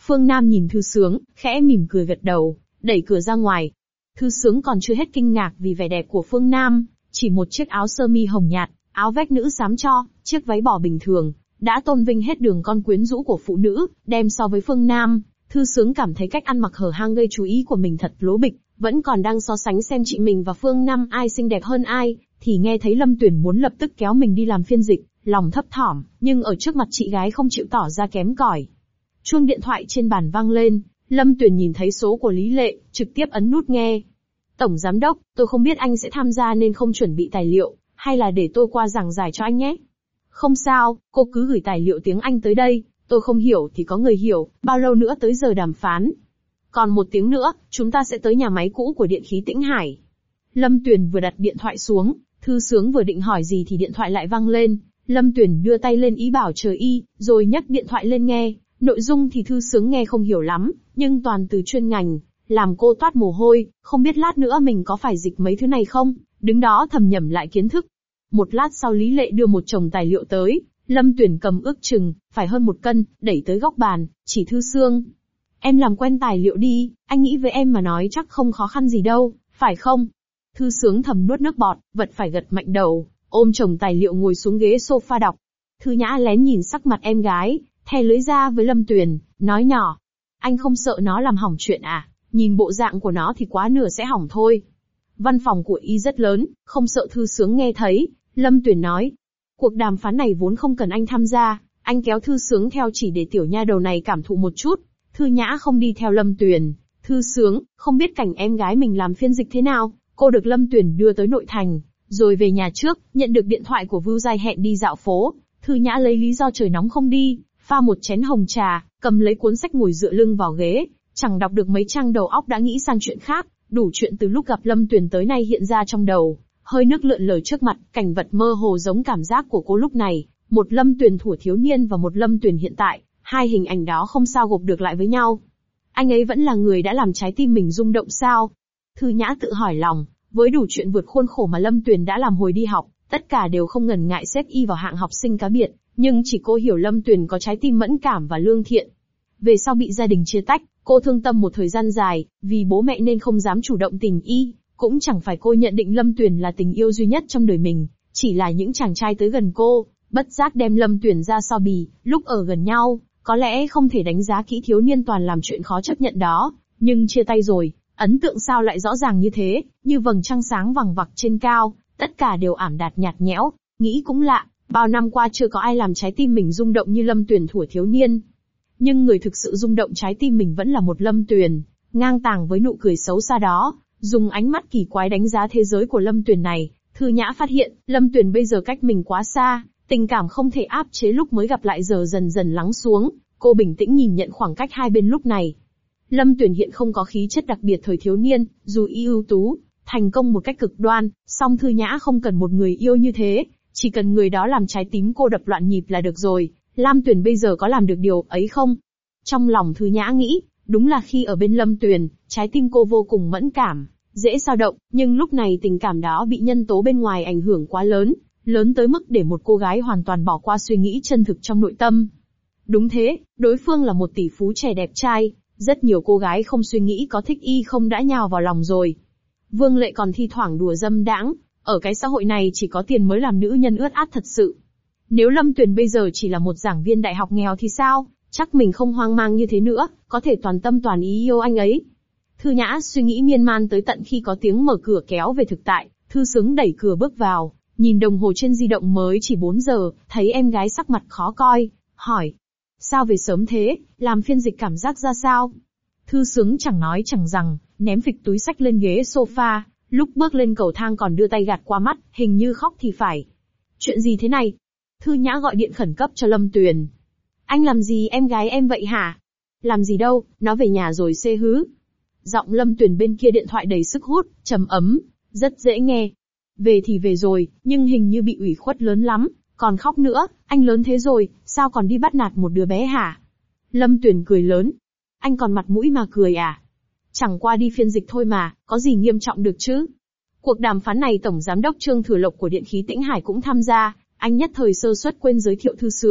Phương Nam nhìn Thư Sướng, khẽ mỉm cười gật đầu, đẩy cửa ra ngoài. Thư Sướng còn chưa hết kinh ngạc vì vẻ đẹp của Phương Nam, chỉ một chiếc áo sơ mi hồng nhạt, áo vét nữ xám cho, chiếc váy bò bình thường, đã tôn vinh hết đường con quyến rũ của phụ nữ, đem so với Phương Nam, Thư Sướng cảm thấy cách ăn mặc hở hang gây chú ý của mình thật lố bịch, vẫn còn đang so sánh xem chị mình và Phương Nam ai xinh đẹp hơn ai, thì nghe thấy Lâm Tuyền muốn lập tức kéo mình đi làm phiên dịch, lòng thấp thỏm, nhưng ở trước mặt chị gái không chịu tỏ ra kém cỏi. Chuông điện thoại trên bàn vang lên, Lâm Tuyền nhìn thấy số của Lý Lệ, trực tiếp ấn nút nghe. Tổng giám đốc, tôi không biết anh sẽ tham gia nên không chuẩn bị tài liệu, hay là để tôi qua giảng giải cho anh nhé? Không sao, cô cứ gửi tài liệu tiếng Anh tới đây, tôi không hiểu thì có người hiểu, bao lâu nữa tới giờ đàm phán? Còn một tiếng nữa, chúng ta sẽ tới nhà máy cũ của Điện khí Tĩnh Hải. Lâm Tuyền vừa đặt điện thoại xuống, Thư Sướng vừa định hỏi gì thì điện thoại lại vang lên. Lâm Tuyền đưa tay lên ý bảo chờ y, rồi nhấc điện thoại lên nghe. Nội dung thì Thư Sướng nghe không hiểu lắm, nhưng toàn từ chuyên ngành, làm cô toát mồ hôi, không biết lát nữa mình có phải dịch mấy thứ này không, đứng đó thầm nhẩm lại kiến thức. Một lát sau Lý Lệ đưa một chồng tài liệu tới, Lâm Tuyền cầm ước chừng, phải hơn một cân, đẩy tới góc bàn, chỉ Thư Sướng. Em làm quen tài liệu đi, anh nghĩ với em mà nói chắc không khó khăn gì đâu, phải không? Thư Sướng thầm nuốt nước bọt, vật phải gật mạnh đầu, ôm chồng tài liệu ngồi xuống ghế sofa đọc. Thư Nhã lén nhìn sắc mặt em gái, thè lưỡi ra với Lâm Tuyền, nói nhỏ. Anh không sợ nó làm hỏng chuyện à, nhìn bộ dạng của nó thì quá nửa sẽ hỏng thôi. Văn phòng của y rất lớn, không sợ Thư Sướng nghe thấy, Lâm Tuyền nói. Cuộc đàm phán này vốn không cần anh tham gia, anh kéo Thư Sướng theo chỉ để tiểu nha đầu này cảm thụ một chút. Thư Nhã không đi theo Lâm Tuyền. Thư Sướng, không biết cảnh em gái mình làm phiên dịch thế nào, cô được Lâm Tuyền đưa tới nội thành, rồi về nhà trước, nhận được điện thoại của Vưu Giai hẹn đi dạo phố. Thư Nhã lấy lý do trời nóng không đi, pha một chén hồng trà, cầm lấy cuốn sách ngồi dựa lưng vào ghế, chẳng đọc được mấy trang đầu óc đã nghĩ sang chuyện khác, đủ chuyện từ lúc gặp Lâm Tuyền tới nay hiện ra trong đầu, hơi nước lượn lờ trước mặt, cảnh vật mơ hồ giống cảm giác của cô lúc này, một Lâm Tuyền thuở thiếu niên và một Lâm Tuyền hiện tại, hai hình ảnh đó không sao gộp được lại với nhau. Anh ấy vẫn là người đã làm trái tim mình rung động sao? Thư Nhã tự hỏi lòng, với đủ chuyện vượt khuôn khổ mà Lâm Tuyền đã làm hồi đi học, tất cả đều không ngần ngại xếp y vào hạng học sinh cá biệt, nhưng chỉ cô hiểu Lâm Tuyền có trái tim mẫn cảm và lương thiện. Về sau bị gia đình chia tách, cô thương tâm một thời gian dài, vì bố mẹ nên không dám chủ động tình y, cũng chẳng phải cô nhận định Lâm Tuyền là tình yêu duy nhất trong đời mình, chỉ là những chàng trai tới gần cô, bất giác đem Lâm Tuyền ra so bì, lúc ở gần nhau, có lẽ không thể đánh giá kỹ thiếu niên toàn làm chuyện khó chấp nhận đó, nhưng chia tay rồi, ấn tượng sao lại rõ ràng như thế, như vầng trăng sáng vằng vặc trên cao, tất cả đều ảm đạm nhạt nhẽo, nghĩ cũng lạ, bao năm qua chưa có ai làm trái tim mình rung động như Lâm Tuyền thuở thiếu niên. Nhưng người thực sự rung động trái tim mình vẫn là một Lâm Tuyền, ngang tàng với nụ cười xấu xa đó, dùng ánh mắt kỳ quái đánh giá thế giới của Lâm Tuyền này. Thư Nhã phát hiện, Lâm Tuyền bây giờ cách mình quá xa, tình cảm không thể áp chế lúc mới gặp lại giờ dần dần lắng xuống, cô bình tĩnh nhìn nhận khoảng cách hai bên lúc này. Lâm Tuyền hiện không có khí chất đặc biệt thời thiếu niên, dù y ưu tú, thành công một cách cực đoan, song Thư Nhã không cần một người yêu như thế, chỉ cần người đó làm trái tim cô đập loạn nhịp là được rồi. Lam Tuyền bây giờ có làm được điều ấy không? Trong lòng Thư Nhã nghĩ, đúng là khi ở bên Lâm Tuyền, trái tim cô vô cùng mẫn cảm, dễ dao động, nhưng lúc này tình cảm đó bị nhân tố bên ngoài ảnh hưởng quá lớn, lớn tới mức để một cô gái hoàn toàn bỏ qua suy nghĩ chân thực trong nội tâm. Đúng thế, đối phương là một tỷ phú trẻ đẹp trai, rất nhiều cô gái không suy nghĩ có thích y không đã nhào vào lòng rồi. Vương Lệ còn thi thoảng đùa dâm đãng, ở cái xã hội này chỉ có tiền mới làm nữ nhân ướt át thật sự. Nếu Lâm Tuyền bây giờ chỉ là một giảng viên đại học nghèo thì sao, chắc mình không hoang mang như thế nữa, có thể toàn tâm toàn ý yêu anh ấy. Thư Nhã suy nghĩ miên man tới tận khi có tiếng mở cửa kéo về thực tại, Thư Sướng đẩy cửa bước vào, nhìn đồng hồ trên di động mới chỉ bốn giờ, thấy em gái sắc mặt khó coi, hỏi. Sao về sớm thế, làm phiên dịch cảm giác ra sao? Thư Sướng chẳng nói chẳng rằng, ném phịch túi sách lên ghế sofa, lúc bước lên cầu thang còn đưa tay gạt qua mắt, hình như khóc thì phải. Chuyện gì thế này? Thư Nhã gọi điện khẩn cấp cho Lâm Tuyền. Anh làm gì em gái em vậy hả? Làm gì đâu, nó về nhà rồi xê hứ. Giọng Lâm Tuyền bên kia điện thoại đầy sức hút, trầm ấm, rất dễ nghe. Về thì về rồi, nhưng hình như bị ủy khuất lớn lắm, còn khóc nữa, anh lớn thế rồi, sao còn đi bắt nạt một đứa bé hả? Lâm Tuyền cười lớn. Anh còn mặt mũi mà cười à? Chẳng qua đi phiên dịch thôi mà, có gì nghiêm trọng được chứ? Cuộc đàm phán này Tổng Giám đốc Trương Thừa Lộc của Điện khí Tĩnh Hải cũng tham gia, anh nhất thời sơ suất quên giới thiệu Thư Sướng.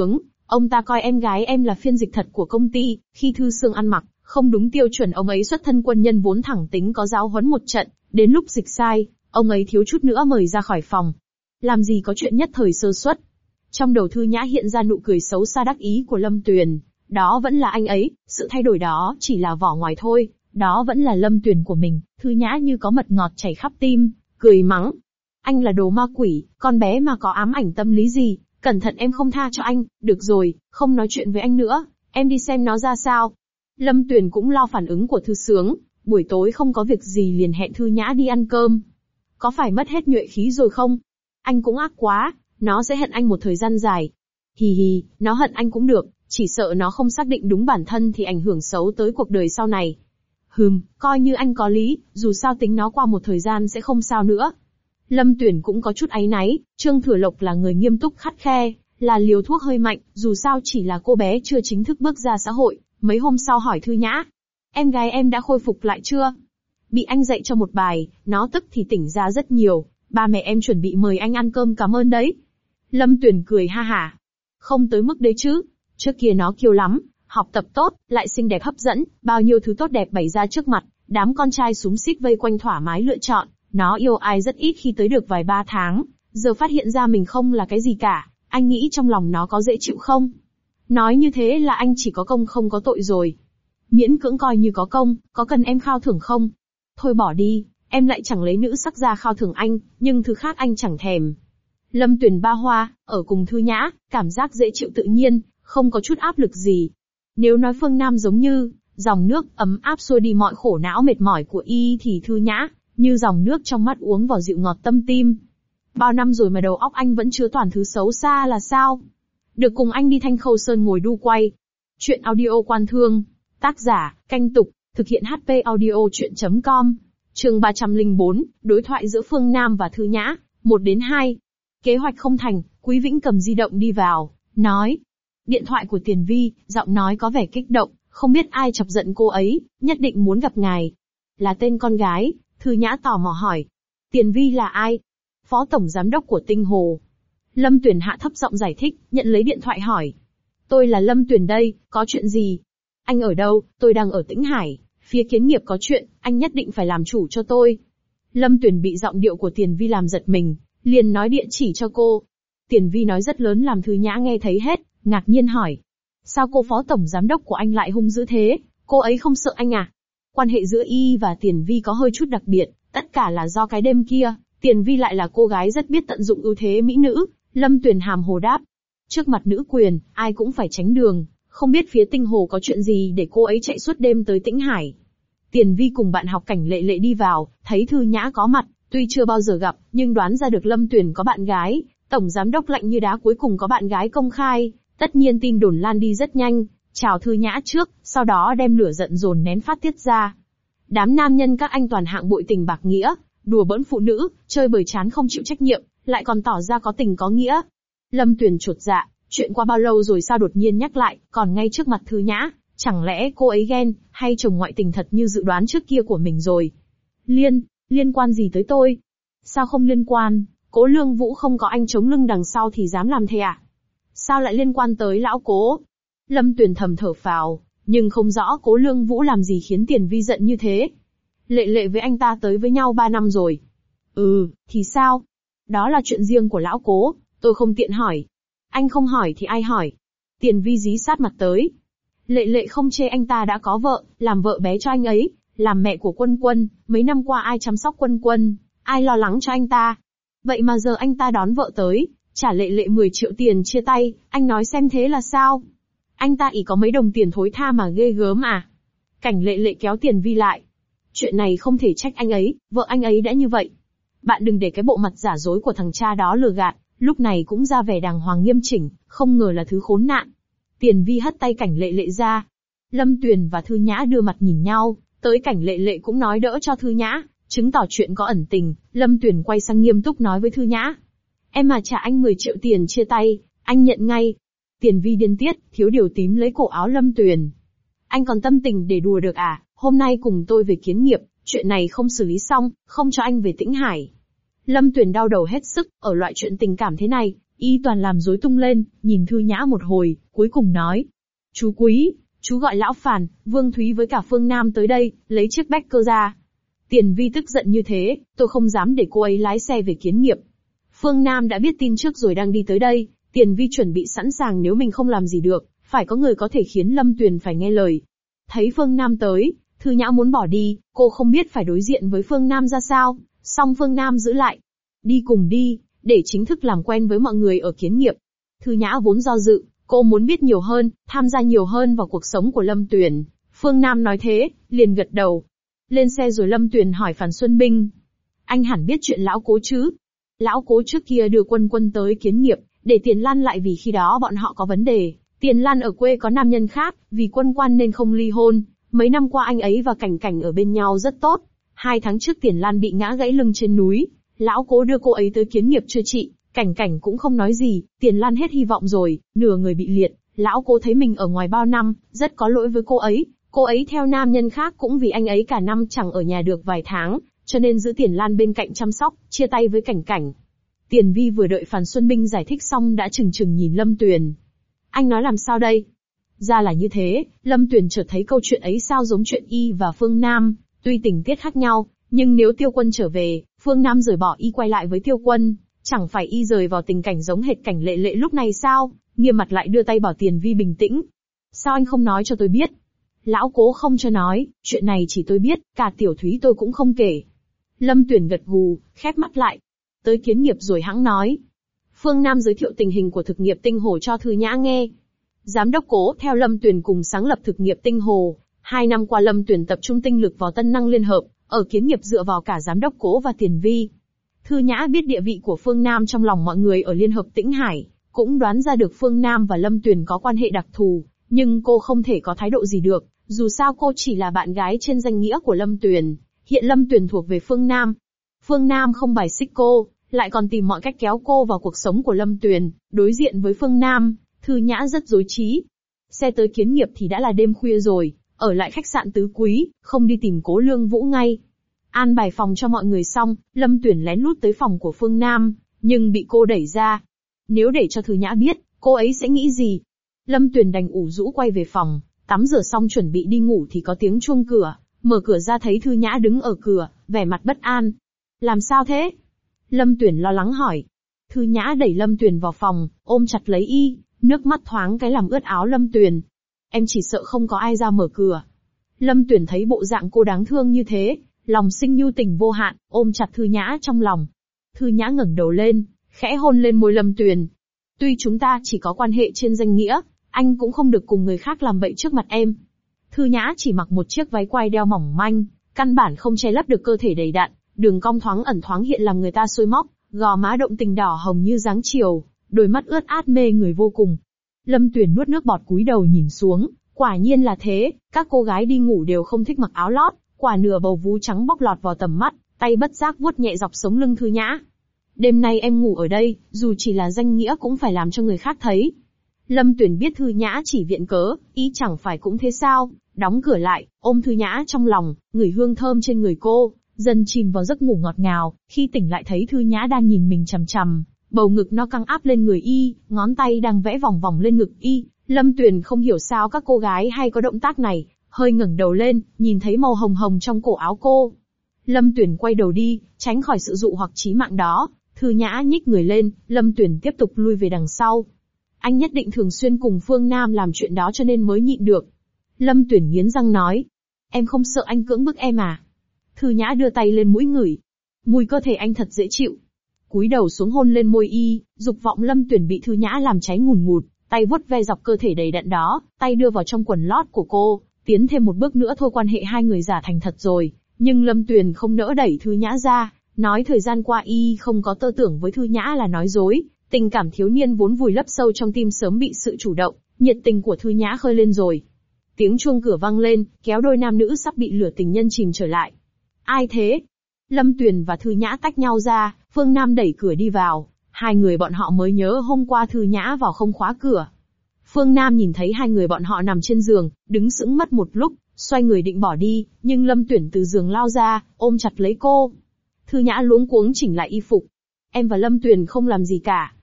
Ông ta coi em gái em là phiên dịch thật của công ty, khi Thư Sương ăn mặc không đúng tiêu chuẩn ông ấy xuất thân quân nhân vốn thẳng tính có giáo huấn một trận, đến lúc dịch sai, ông ấy thiếu chút nữa mời ra khỏi phòng. Làm gì có chuyện nhất thời sơ suất. Trong đầu Thư Nhã hiện ra nụ cười xấu xa đắc ý của Lâm Tuyền, đó vẫn là anh ấy, sự thay đổi đó chỉ là vỏ ngoài thôi, đó vẫn là Lâm Tuyền của mình. Thư Nhã như có mật ngọt chảy khắp tim, cười mắng. Anh là đồ ma quỷ, con bé mà có ám ảnh tâm lý gì, cẩn thận em không tha cho anh. Được rồi, không nói chuyện với anh nữa, em đi xem nó ra sao. Lâm Tuyền cũng lo phản ứng của Thư Sướng, buổi tối không có việc gì liền hẹn Thư Nhã đi ăn cơm. Có phải mất hết nhuệ khí rồi không? Anh cũng ác quá, nó sẽ hận anh một thời gian dài. Hì hì, nó hận anh cũng được, chỉ sợ nó không xác định đúng bản thân thì ảnh hưởng xấu tới cuộc đời sau này. Hừm, coi như anh có lý, dù sao tính nó qua một thời gian sẽ không sao nữa. Lâm Tuyền cũng có chút áy náy, Trương Thừa Lộc là người nghiêm túc khắt khe, là liều thuốc hơi mạnh, dù sao chỉ là cô bé chưa chính thức bước ra xã hội. Mấy hôm sau hỏi Thư Nhã, em gái em đã khôi phục lại chưa? Bị anh dạy cho một bài, nó tức thì tỉnh ra rất nhiều, ba mẹ em chuẩn bị mời anh ăn cơm cảm ơn đấy. Lâm Tuyền cười ha hả. Không tới mức đấy chứ, trước kia nó kiêu lắm, học tập tốt, lại xinh đẹp hấp dẫn, bao nhiêu thứ tốt đẹp bày ra trước mặt, đám con trai xúm xít vây quanh thoải mái lựa chọn, nó yêu ai rất ít khi tới được vài ba tháng, giờ phát hiện ra mình không là cái gì cả, anh nghĩ trong lòng nó có dễ chịu không? Nói như thế là anh chỉ có công không có tội rồi. Miễn cưỡng coi như có công, có cần em khao thưởng không? Thôi bỏ đi, em lại chẳng lấy nữ sắc ra khao thưởng anh, nhưng thứ khác anh chẳng thèm. Lâm Tuyền ba hoa, ở cùng Thư Nhã, cảm giác dễ chịu tự nhiên, không có chút áp lực gì. Nếu nói phương Nam giống như dòng nước ấm áp xua đi mọi khổ não mệt mỏi của y thì Thư Nhã như dòng nước trong mắt uống vào dịu ngọt tâm tim. Bao năm rồi mà đầu óc anh vẫn chứa toàn thứ xấu xa là sao? Được cùng anh đi Thanh Khâu Sơn ngồi đu quay. Chuyện audio Quan Thương. Tác giả, Canh Tục. Thực hiện hát pê audio chuyện chấm com. Chương ba trăm lẻ bốn, đối thoại giữa Phương Nam và Thư Nhã, một đến hai. Kế hoạch không thành, Quý Vĩnh cầm di động đi vào, nói. Điện thoại của Tiền Vi, giọng nói có vẻ kích động, không biết ai chọc giận cô ấy, nhất định muốn gặp ngài. Là tên con gái, Thư Nhã tò mò hỏi. Tiền Vi là ai? Phó Tổng Giám đốc của Tinh Hồ. Lâm Tuyền hạ thấp giọng giải thích, nhận lấy điện thoại hỏi. Tôi là Lâm Tuyền đây, có chuyện gì? Anh ở đâu? Tôi đang ở Tĩnh Hải, phía Kiến Nghiệp có chuyện, anh nhất định phải làm chủ cho tôi. Lâm Tuyền bị giọng điệu của Tiền Vi làm giật mình, liền nói địa chỉ cho cô. Tiền Vi nói rất lớn làm Thư Nhã nghe thấy hết, ngạc nhiên hỏi. Sao cô Phó Tổng Giám đốc của anh lại hung dữ thế, cô ấy không sợ anh à? Quan hệ giữa y và Tiền Vi có hơi chút đặc biệt, tất cả là do cái đêm kia, Tiền Vi lại là cô gái rất biết tận dụng ưu thế mỹ nữ. Lâm Tuyền hàm hồ đáp. Trước mặt nữ quyền, ai cũng phải tránh đường, không biết phía Tinh Hồ có chuyện gì để cô ấy chạy suốt đêm tới Tĩnh Hải. Tiền Vi cùng bạn học Cảnh Lệ Lệ đi vào, thấy Thư Nhã có mặt, tuy chưa bao giờ gặp, nhưng đoán ra được Lâm Tuyền có bạn gái, Tổng Giám đốc lạnh như đá cuối cùng có bạn gái công khai, tất nhiên tin đồn lan đi rất nhanh, chào Thư Nhã trước, sau đó đem lửa giận dồn nén phát tiết ra. Đám nam nhân các anh toàn hạng bội tình bạc nghĩa, đùa bỡn phụ nữ, chơi bời chán không chịu trách nhiệm, lại còn tỏ ra có tình có nghĩa. Lâm Tuyền chột dạ, chuyện qua bao lâu rồi sao đột nhiên nhắc lại, còn ngay trước mặt Thư Nhã, chẳng lẽ cô ấy ghen, hay chồng ngoại tình thật như dự đoán trước kia của mình rồi? Liên, liên quan gì tới tôi? Sao không liên quan, Cố Lương Vũ không có anh chống lưng đằng sau thì dám làm thế à? Sao lại liên quan tới lão Cố? Lâm Tuyền thầm thở phào, nhưng không rõ Cố Lương Vũ làm gì khiến Tiền Vi giận như thế. Lệ Lệ với anh ta tới với nhau ba năm rồi. Ừ, thì sao? Đó là chuyện riêng của lão Cố, tôi không tiện hỏi. Anh không hỏi thì ai hỏi? Tiền Vi dí sát mặt tới. Lệ Lệ không chê anh ta đã có vợ, làm vợ bé cho anh ấy, làm mẹ của Quân Quân, mấy năm qua ai chăm sóc Quân Quân, ai lo lắng cho anh ta. Vậy mà giờ anh ta đón vợ tới, trả Lệ Lệ mười triệu tiền chia tay, anh nói xem thế là sao? Anh ta ỷ có mấy đồng tiền thối tha mà ghê gớm à? Cảnh Lệ Lệ kéo Tiền Vi lại. Chuyện này không thể trách anh ấy, vợ anh ấy đã như vậy. Bạn đừng để cái bộ mặt giả dối của thằng cha đó lừa gạt, lúc này cũng ra vẻ đàng hoàng nghiêm chỉnh, không ngờ là thứ khốn nạn. Tiền Vi hất tay Cảnh Lệ Lệ ra. Lâm Tuyền và Thư Nhã đưa mặt nhìn nhau, tới Cảnh Lệ Lệ cũng nói đỡ cho Thư Nhã, chứng tỏ chuyện có ẩn tình. Lâm Tuyền quay sang nghiêm túc nói với Thư Nhã. Em mà trả anh mười triệu tiền chia tay, anh nhận ngay. Tiền Vi điên tiết, thiếu điều tím lấy cổ áo Lâm Tuyền. Anh còn tâm tình để đùa được à, hôm nay cùng tôi về Kiến Nghiệp, chuyện này không xử lý xong, không cho anh về Tĩnh Hải. Lâm Tuyền đau đầu hết sức, ở loại chuyện tình cảm thế này, Y toàn làm rối tung lên, nhìn Thư Nhã một hồi, cuối cùng nói. Chú Quý, chú gọi lão Phàn, Vương Thúy với cả Phương Nam tới đây, lấy chiếc bách cơ ra. Tiền Vi tức giận như thế, tôi không dám để cô ấy lái xe về Kiến Nghiệp. Phương Nam đã biết tin trước rồi đang đi tới đây, Tiền Vi chuẩn bị sẵn sàng nếu mình không làm gì được, phải có người có thể khiến Lâm Tuyền phải nghe lời. Thấy Phương Nam tới, Thư Nhã muốn bỏ đi, cô không biết phải đối diện với Phương Nam ra sao, song Phương Nam giữ lại. Đi cùng đi, để chính thức làm quen với mọi người ở Kiến Nghiệp. Thư Nhã vốn do dự, cô muốn biết nhiều hơn, tham gia nhiều hơn vào cuộc sống của Lâm Tuyền. Phương Nam nói thế, liền gật đầu. Lên xe rồi Lâm Tuyền hỏi Phàn Xuân Binh. Anh hẳn biết chuyện lão Cố chứ? Lão Cố trước kia đưa Quân Quân tới Kiến Nghiệp, để Tiền Lan lại vì khi đó bọn họ có vấn đề. Tiền Lan ở quê có nam nhân khác, vì Quân Quan nên không ly hôn. Mấy năm qua anh ấy và Cảnh Cảnh ở bên nhau rất tốt. Hai tháng trước Tiền Lan bị ngã gãy lưng trên núi. Lão Cố đưa cô ấy tới Kiến Nghiệp chữa trị, Cảnh Cảnh cũng không nói gì, Tiền Lan hết hy vọng rồi, nửa người bị liệt. Lão Cố thấy mình ở ngoài bao năm, rất có lỗi với cô ấy. Cô ấy theo nam nhân khác cũng vì anh ấy cả năm chẳng ở nhà được vài tháng, cho nên giữ Tiền Lan bên cạnh chăm sóc, chia tay với Cảnh Cảnh. Tiền Vi vừa đợi Phàn Xuân Binh giải thích xong đã chừng chừng nhìn Lâm Tuyền. Anh nói làm sao đây? Ra là như thế, Lâm Tuyền chợt thấy câu chuyện ấy sao giống chuyện Y và Phương Nam, tuy tình tiết khác nhau, nhưng nếu Tiêu Quân trở về, Phương Nam rời bỏ Y quay lại với Tiêu Quân, chẳng phải Y rời vào tình cảnh giống hệt cảnh Lệ Lệ lúc này sao? Nghiêm mặt lại đưa tay bảo Tiền Vi bình tĩnh. Sao anh không nói cho tôi biết? Lão Cố không cho nói, chuyện này chỉ tôi biết, cả Tiểu Thúy tôi cũng không kể. Lâm Tuyền gật gù, khép mắt lại. Tới Kiến Nghiệp rồi hãng nói. Phương Nam giới thiệu tình hình của thực nghiệp Tinh Hồ cho Thư Nhã nghe. Giám đốc Cố theo Lâm Tuyền cùng sáng lập thực nghiệp Tinh Hồ. Hai năm qua Lâm Tuyền tập trung tinh lực vào Tân Năng Liên Hợp, ở Kiến Nghiệp dựa vào cả giám đốc Cố và Tiền Vi. Thư Nhã biết địa vị của Phương Nam trong lòng mọi người ở Liên Hợp Tĩnh Hải, cũng đoán ra được Phương Nam và Lâm Tuyền có quan hệ đặc thù, nhưng cô không thể có thái độ gì được, dù sao cô chỉ là bạn gái trên danh nghĩa của Lâm Tuyền, hiện Lâm Tuyền thuộc về Phương Nam. Phương Nam không bài xích cô, lại còn tìm mọi cách kéo cô vào cuộc sống của Lâm Tuyền, đối diện với Phương Nam, Thư Nhã rất rối trí. Xe tới Kiến Nghiệp thì đã là đêm khuya rồi, ở lại khách sạn Tứ Quý, không đi tìm Cố Lương Vũ ngay. An bài phòng cho mọi người xong, Lâm Tuyền lén lút tới phòng của Phương Nam, nhưng bị cô đẩy ra. Nếu để cho Thư Nhã biết, cô ấy sẽ nghĩ gì? Lâm Tuyền đành ủ rũ quay về phòng, tắm rửa xong chuẩn bị đi ngủ thì có tiếng chuông cửa, mở cửa ra thấy Thư Nhã đứng ở cửa, vẻ mặt bất an. Làm sao thế? Lâm Tuyền lo lắng hỏi. Thư Nhã đẩy Lâm Tuyền vào phòng, ôm chặt lấy y, nước mắt thoáng cái làm ướt áo Lâm Tuyền. Em chỉ sợ không có ai ra mở cửa. Lâm Tuyền thấy bộ dạng cô đáng thương như thế, lòng sinh nhu tình vô hạn, ôm chặt Thư Nhã trong lòng. Thư Nhã ngẩng đầu lên, khẽ hôn lên môi Lâm Tuyền. Tuy chúng ta chỉ có quan hệ trên danh nghĩa, anh cũng không được cùng người khác làm bậy trước mặt em. Thư Nhã chỉ mặc một chiếc váy quai đeo mỏng manh, căn bản không che lấp được cơ thể đầy đặn, đường cong thoáng ẩn thoáng hiện làm người ta sôi móc, gò má động tình đỏ hồng như dáng chiều, đôi mắt ướt át mê người vô cùng. Lâm Tuyền nuốt nước bọt cúi đầu nhìn xuống, quả nhiên là thế, các cô gái đi ngủ đều không thích mặc áo lót, quả nửa bầu vú trắng bóc lọt vào tầm mắt, tay bất giác vuốt nhẹ dọc sống lưng Thư Nhã. Đêm nay em ngủ ở đây, dù chỉ là danh nghĩa cũng phải làm cho người khác thấy. Lâm Tuyền biết Thư Nhã chỉ viện cớ, ý chẳng phải cũng thế sao, đóng cửa lại, ôm Thư Nhã trong lòng, ngửi hương thơm trên người cô, dần chìm vào giấc ngủ ngọt ngào, khi tỉnh lại thấy Thư Nhã đang nhìn mình chằm chằm, bầu ngực no căng áp lên người y, ngón tay đang vẽ vòng vòng lên ngực y. Lâm Tuyền không hiểu sao các cô gái hay có động tác này, hơi ngẩng đầu lên, nhìn thấy màu hồng hồng trong cổ áo cô. Lâm Tuyền quay đầu đi, tránh khỏi sự dụ hoặc chí mạng đó. Thư Nhã nhích người lên, Lâm Tuyền tiếp tục lui về đằng sau. Anh nhất định thường xuyên cùng Phương Nam làm chuyện đó cho nên mới nhịn được. Lâm Tuyền nghiến răng nói. Em không sợ anh cưỡng bức em à? Thư Nhã đưa tay lên mũi ngửi. Mùi cơ thể anh thật dễ chịu. Cúi đầu xuống hôn lên môi y, dục vọng Lâm Tuyền bị Thư Nhã làm cháy ngùn ngụt, tay vuốt ve dọc cơ thể đầy đặn đó, tay đưa vào trong quần lót của cô, tiến thêm một bước nữa thôi quan hệ hai người giả thành thật rồi. Nhưng Lâm Tuyền không nỡ đẩy Thư Nhã ra, nói thời gian qua y không có tơ tưởng với Thư Nhã là nói dối, tình cảm thiếu niên vốn vùi lấp sâu trong tim sớm bị sự chủ động, nhiệt tình của Thư Nhã khơi lên rồi. Tiếng chuông cửa vang lên, kéo đôi nam nữ sắp bị lửa tình nhân chìm trở lại. Ai thế? Lâm Tuyền và Thư Nhã tách nhau ra, Phương Nam đẩy cửa đi vào, hai người bọn họ mới nhớ hôm qua Thư Nhã vào không khóa cửa. Phương Nam nhìn thấy hai người bọn họ nằm trên giường, đứng sững mất một lúc, xoay người định bỏ đi, nhưng Lâm Tuyền từ giường lao ra, ôm chặt lấy cô. Thư Nhã luống cuống chỉnh lại y phục. Em và Lâm Tuyền không làm gì cả.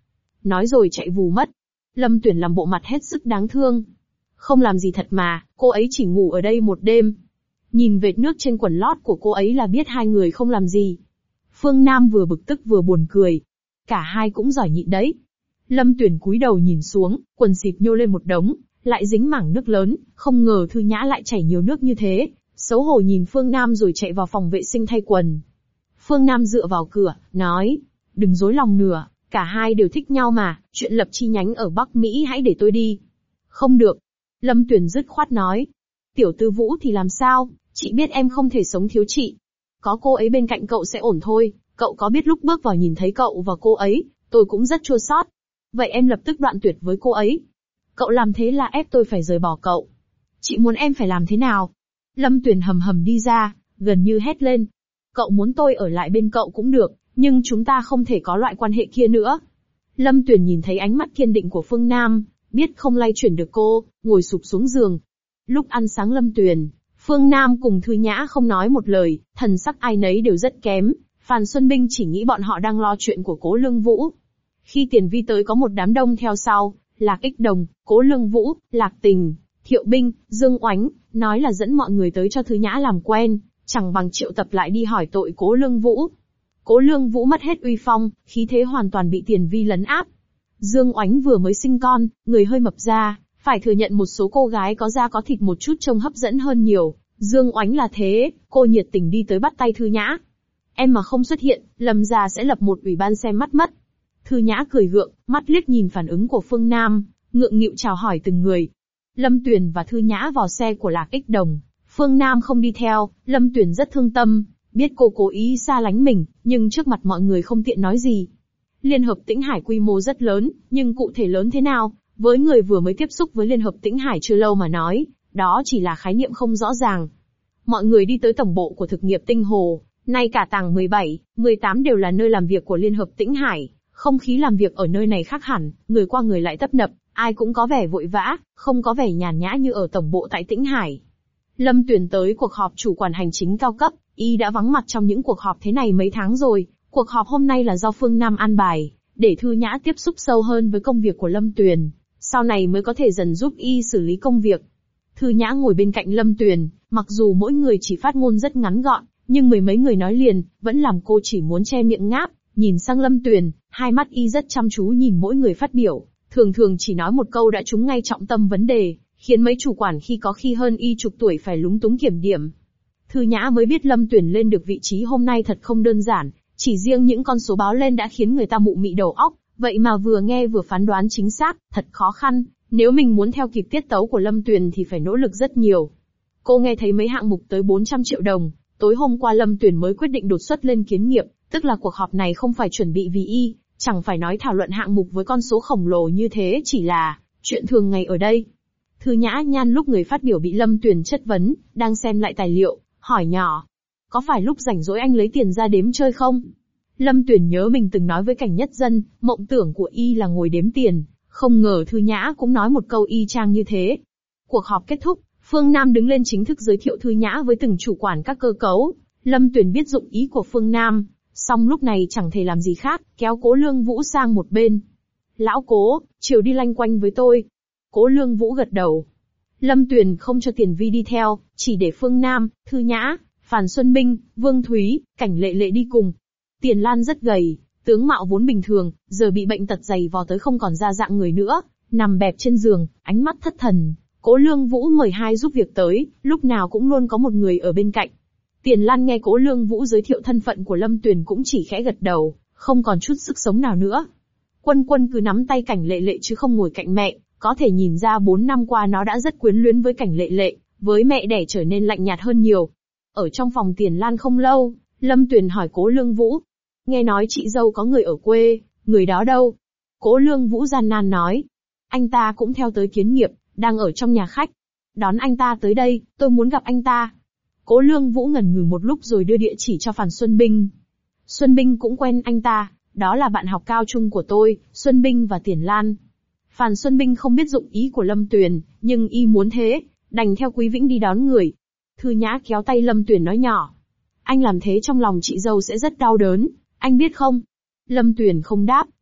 nói rồi chạy vù mất. Lâm Tuyển làm bộ mặt hết sức đáng thương. Không làm gì thật mà, cô ấy chỉ ngủ ở đây một đêm. Nhìn vệt nước trên quần lót của cô ấy là biết hai người không làm gì. Phương Nam vừa bực tức vừa buồn cười. Cả hai cũng giỏi nhịn đấy. Lâm Tuyển cúi đầu nhìn xuống, quần xịp nhô lên một đống, lại dính mảng nước lớn, không ngờ Thư Nhã lại chảy nhiều nước như thế. Xấu hổ nhìn Phương Nam rồi chạy vào phòng vệ sinh thay quần. Phương Nam dựa vào cửa, nói, đừng dối lòng nửa, cả hai đều thích nhau mà, chuyện lập chi nhánh ở Bắc Mỹ hãy để tôi đi. Không được. Lâm Tuyển dứt khoát nói. Tiểu Tư Vũ thì làm sao, chị biết em không thể sống thiếu chị. Có cô ấy bên cạnh cậu sẽ ổn thôi, cậu có biết lúc bước vào nhìn thấy cậu và cô ấy, tôi cũng rất chua xót. Vậy em lập tức đoạn tuyệt với cô ấy. Cậu làm thế là ép tôi phải rời bỏ cậu. Chị muốn em phải làm thế nào? Lâm Tuyển hầm hầm đi ra, gần như hét lên. Cậu muốn tôi ở lại bên cậu cũng được, nhưng chúng ta không thể có loại quan hệ kia nữa. Lâm Tuyển nhìn thấy ánh mắt kiên định của Phương Nam, biết không lay chuyển được cô, ngồi sụp xuống giường. Lúc ăn sáng Lâm Tuyển, Phương Nam cùng Thư Nhã không nói một lời, thần sắc ai nấy đều rất kém. Phan Xuân Binh chỉ nghĩ bọn họ đang lo chuyện của Cố Lương Vũ. Khi Tiền Vi tới có một đám đông theo sau, Lạc Ích Đồng, Cố Lương Vũ, Lạc Tình, Thiệu Binh, Dương Oánh, nói là dẫn mọi người tới cho Thư Nhã làm quen, chẳng bằng triệu tập lại đi hỏi tội Cố Lương Vũ. Cố Lương Vũ mất hết uy phong, khí thế hoàn toàn bị Tiền Vi lấn áp. Dương Oánh vừa mới sinh con, người hơi mập ra, phải thừa nhận một số cô gái có da có thịt một chút trông hấp dẫn hơn nhiều. Dương Oánh là thế, cô nhiệt tình đi tới bắt tay Thư Nhã. Em mà không xuất hiện, Lâm gia sẽ lập một ủy ban xem mắt mất. Thư Nhã cười gượng, mắt liếc nhìn phản ứng của Phương Nam, ngượng nghịu chào hỏi từng người. Lâm Tuyển và Thư Nhã vào xe của Lạc Ích Đồng, Phương Nam không đi theo. Lâm Tuyển rất thương tâm, biết cô cố ý xa lánh mình, nhưng trước mặt mọi người không tiện nói gì. Liên hợp Tĩnh Hải quy mô rất lớn, nhưng cụ thể lớn thế nào, với người vừa mới tiếp xúc với Liên hợp Tĩnh Hải chưa lâu mà nói, đó chỉ là khái niệm không rõ ràng. Mọi người đi tới tổng bộ của thực nghiệp Tinh Hồ, nay cả tầng mười bảy, mười tám đều là nơi làm việc của Liên hợp Tĩnh Hải. Không khí làm việc ở nơi này khác hẳn, người qua người lại tấp nập, ai cũng có vẻ vội vã, không có vẻ nhàn nhã như ở tổng bộ tại Tĩnh Hải. Lâm Tuyển tới cuộc họp chủ quản hành chính cao cấp, y đã vắng mặt trong những cuộc họp thế này mấy tháng rồi. Cuộc họp hôm nay là do Phương Nam an bài, để Thư Nhã tiếp xúc sâu hơn với công việc của Lâm Tuyển, sau này mới có thể dần giúp y xử lý công việc. Thư Nhã ngồi bên cạnh Lâm Tuyển, mặc dù mỗi người chỉ phát ngôn rất ngắn gọn, nhưng mười mấy người nói liền, vẫn làm cô chỉ muốn che miệng ngáp. Nhìn sang Lâm Tuyển, hai mắt y rất chăm chú nhìn mỗi người phát biểu, thường thường chỉ nói một câu đã trúng ngay trọng tâm vấn đề, khiến mấy chủ quản khi có khi hơn y chục tuổi phải lúng túng kiểm điểm. Thư Nhã mới biết Lâm Tuyển lên được vị trí hôm nay thật không đơn giản, chỉ riêng những con số báo lên đã khiến người ta mụ mị đầu óc, vậy mà vừa nghe vừa phán đoán chính xác, thật khó khăn, nếu mình muốn theo kịp tiết tấu của Lâm Tuyển thì phải nỗ lực rất nhiều. Cô nghe thấy mấy hạng mục tới bốn trăm triệu đồng, tối hôm qua Lâm Tuyển mới quyết định đột xuất lên kiến nghiệp. Tức là cuộc họp này không phải chuẩn bị vì y, chẳng phải nói thảo luận hạng mục với con số khổng lồ như thế chỉ là chuyện thường ngày ở đây. Thư Nhã Nhan lúc người phát biểu bị Lâm Tuyển chất vấn, đang xem lại tài liệu, hỏi nhỏ. Có phải lúc rảnh rỗi anh lấy tiền ra đếm chơi không? Lâm Tuyển nhớ mình từng nói với Cảnh Nhất Dân, mộng tưởng của y là ngồi đếm tiền, không ngờ Thư Nhã cũng nói một câu y chang như thế. Cuộc họp kết thúc, Phương Nam đứng lên chính thức giới thiệu Thư Nhã với từng chủ quản các cơ cấu. Lâm Tuyển biết dụng ý của Phương Nam. Xong lúc này chẳng thể làm gì khác, kéo Cố Lương Vũ sang một bên. Lão Cố, chiều đi lanh quanh với tôi. Cố Lương Vũ gật đầu. Lâm Tuyển không cho Tiền Vi đi theo, chỉ để Phương Nam, Thư Nhã, Phan Xuân Binh, Vương Thúy, Cảnh Lệ Lệ đi cùng. Tiền Lan rất gầy, tướng mạo vốn bình thường, giờ bị bệnh tật dày vò tới không còn ra dạng người nữa, nằm bẹp trên giường, ánh mắt thất thần. Cố Lương Vũ mời hai giúp việc tới, lúc nào cũng luôn có một người ở bên cạnh. Tiền Lan nghe Cố Lương Vũ giới thiệu thân phận của Lâm Tuyển cũng chỉ khẽ gật đầu, không còn chút sức sống nào nữa. Quân Quân cứ nắm tay Cảnh Lệ Lệ chứ không ngồi cạnh mẹ, có thể nhìn ra bốn năm qua nó đã rất quyến luyến với Cảnh Lệ Lệ, với mẹ đẻ trở nên lạnh nhạt hơn nhiều. Ở trong phòng Tiền Lan không lâu, Lâm Tuyển hỏi Cố Lương Vũ. Nghe nói chị dâu có người ở quê, người đó đâu? Cố Lương Vũ gian nan nói. Anh ta cũng theo tới kiến nghiệp, đang ở trong nhà khách. Đón anh ta tới đây, tôi muốn gặp anh ta. Cố Lương Vũ ngần ngừ một lúc rồi đưa địa chỉ cho Phan Xuân Binh. Xuân Binh cũng quen anh ta, đó là bạn học cao trung của tôi, Xuân Binh và Tiền Lan. Phan Xuân Binh không biết dụng ý của Lâm Tuyển, nhưng y muốn thế, đành theo Quý Vĩnh đi đón người. Thư Nhã kéo tay Lâm Tuyển nói nhỏ. Anh làm thế trong lòng chị dâu sẽ rất đau đớn, anh biết không? Lâm Tuyển không đáp,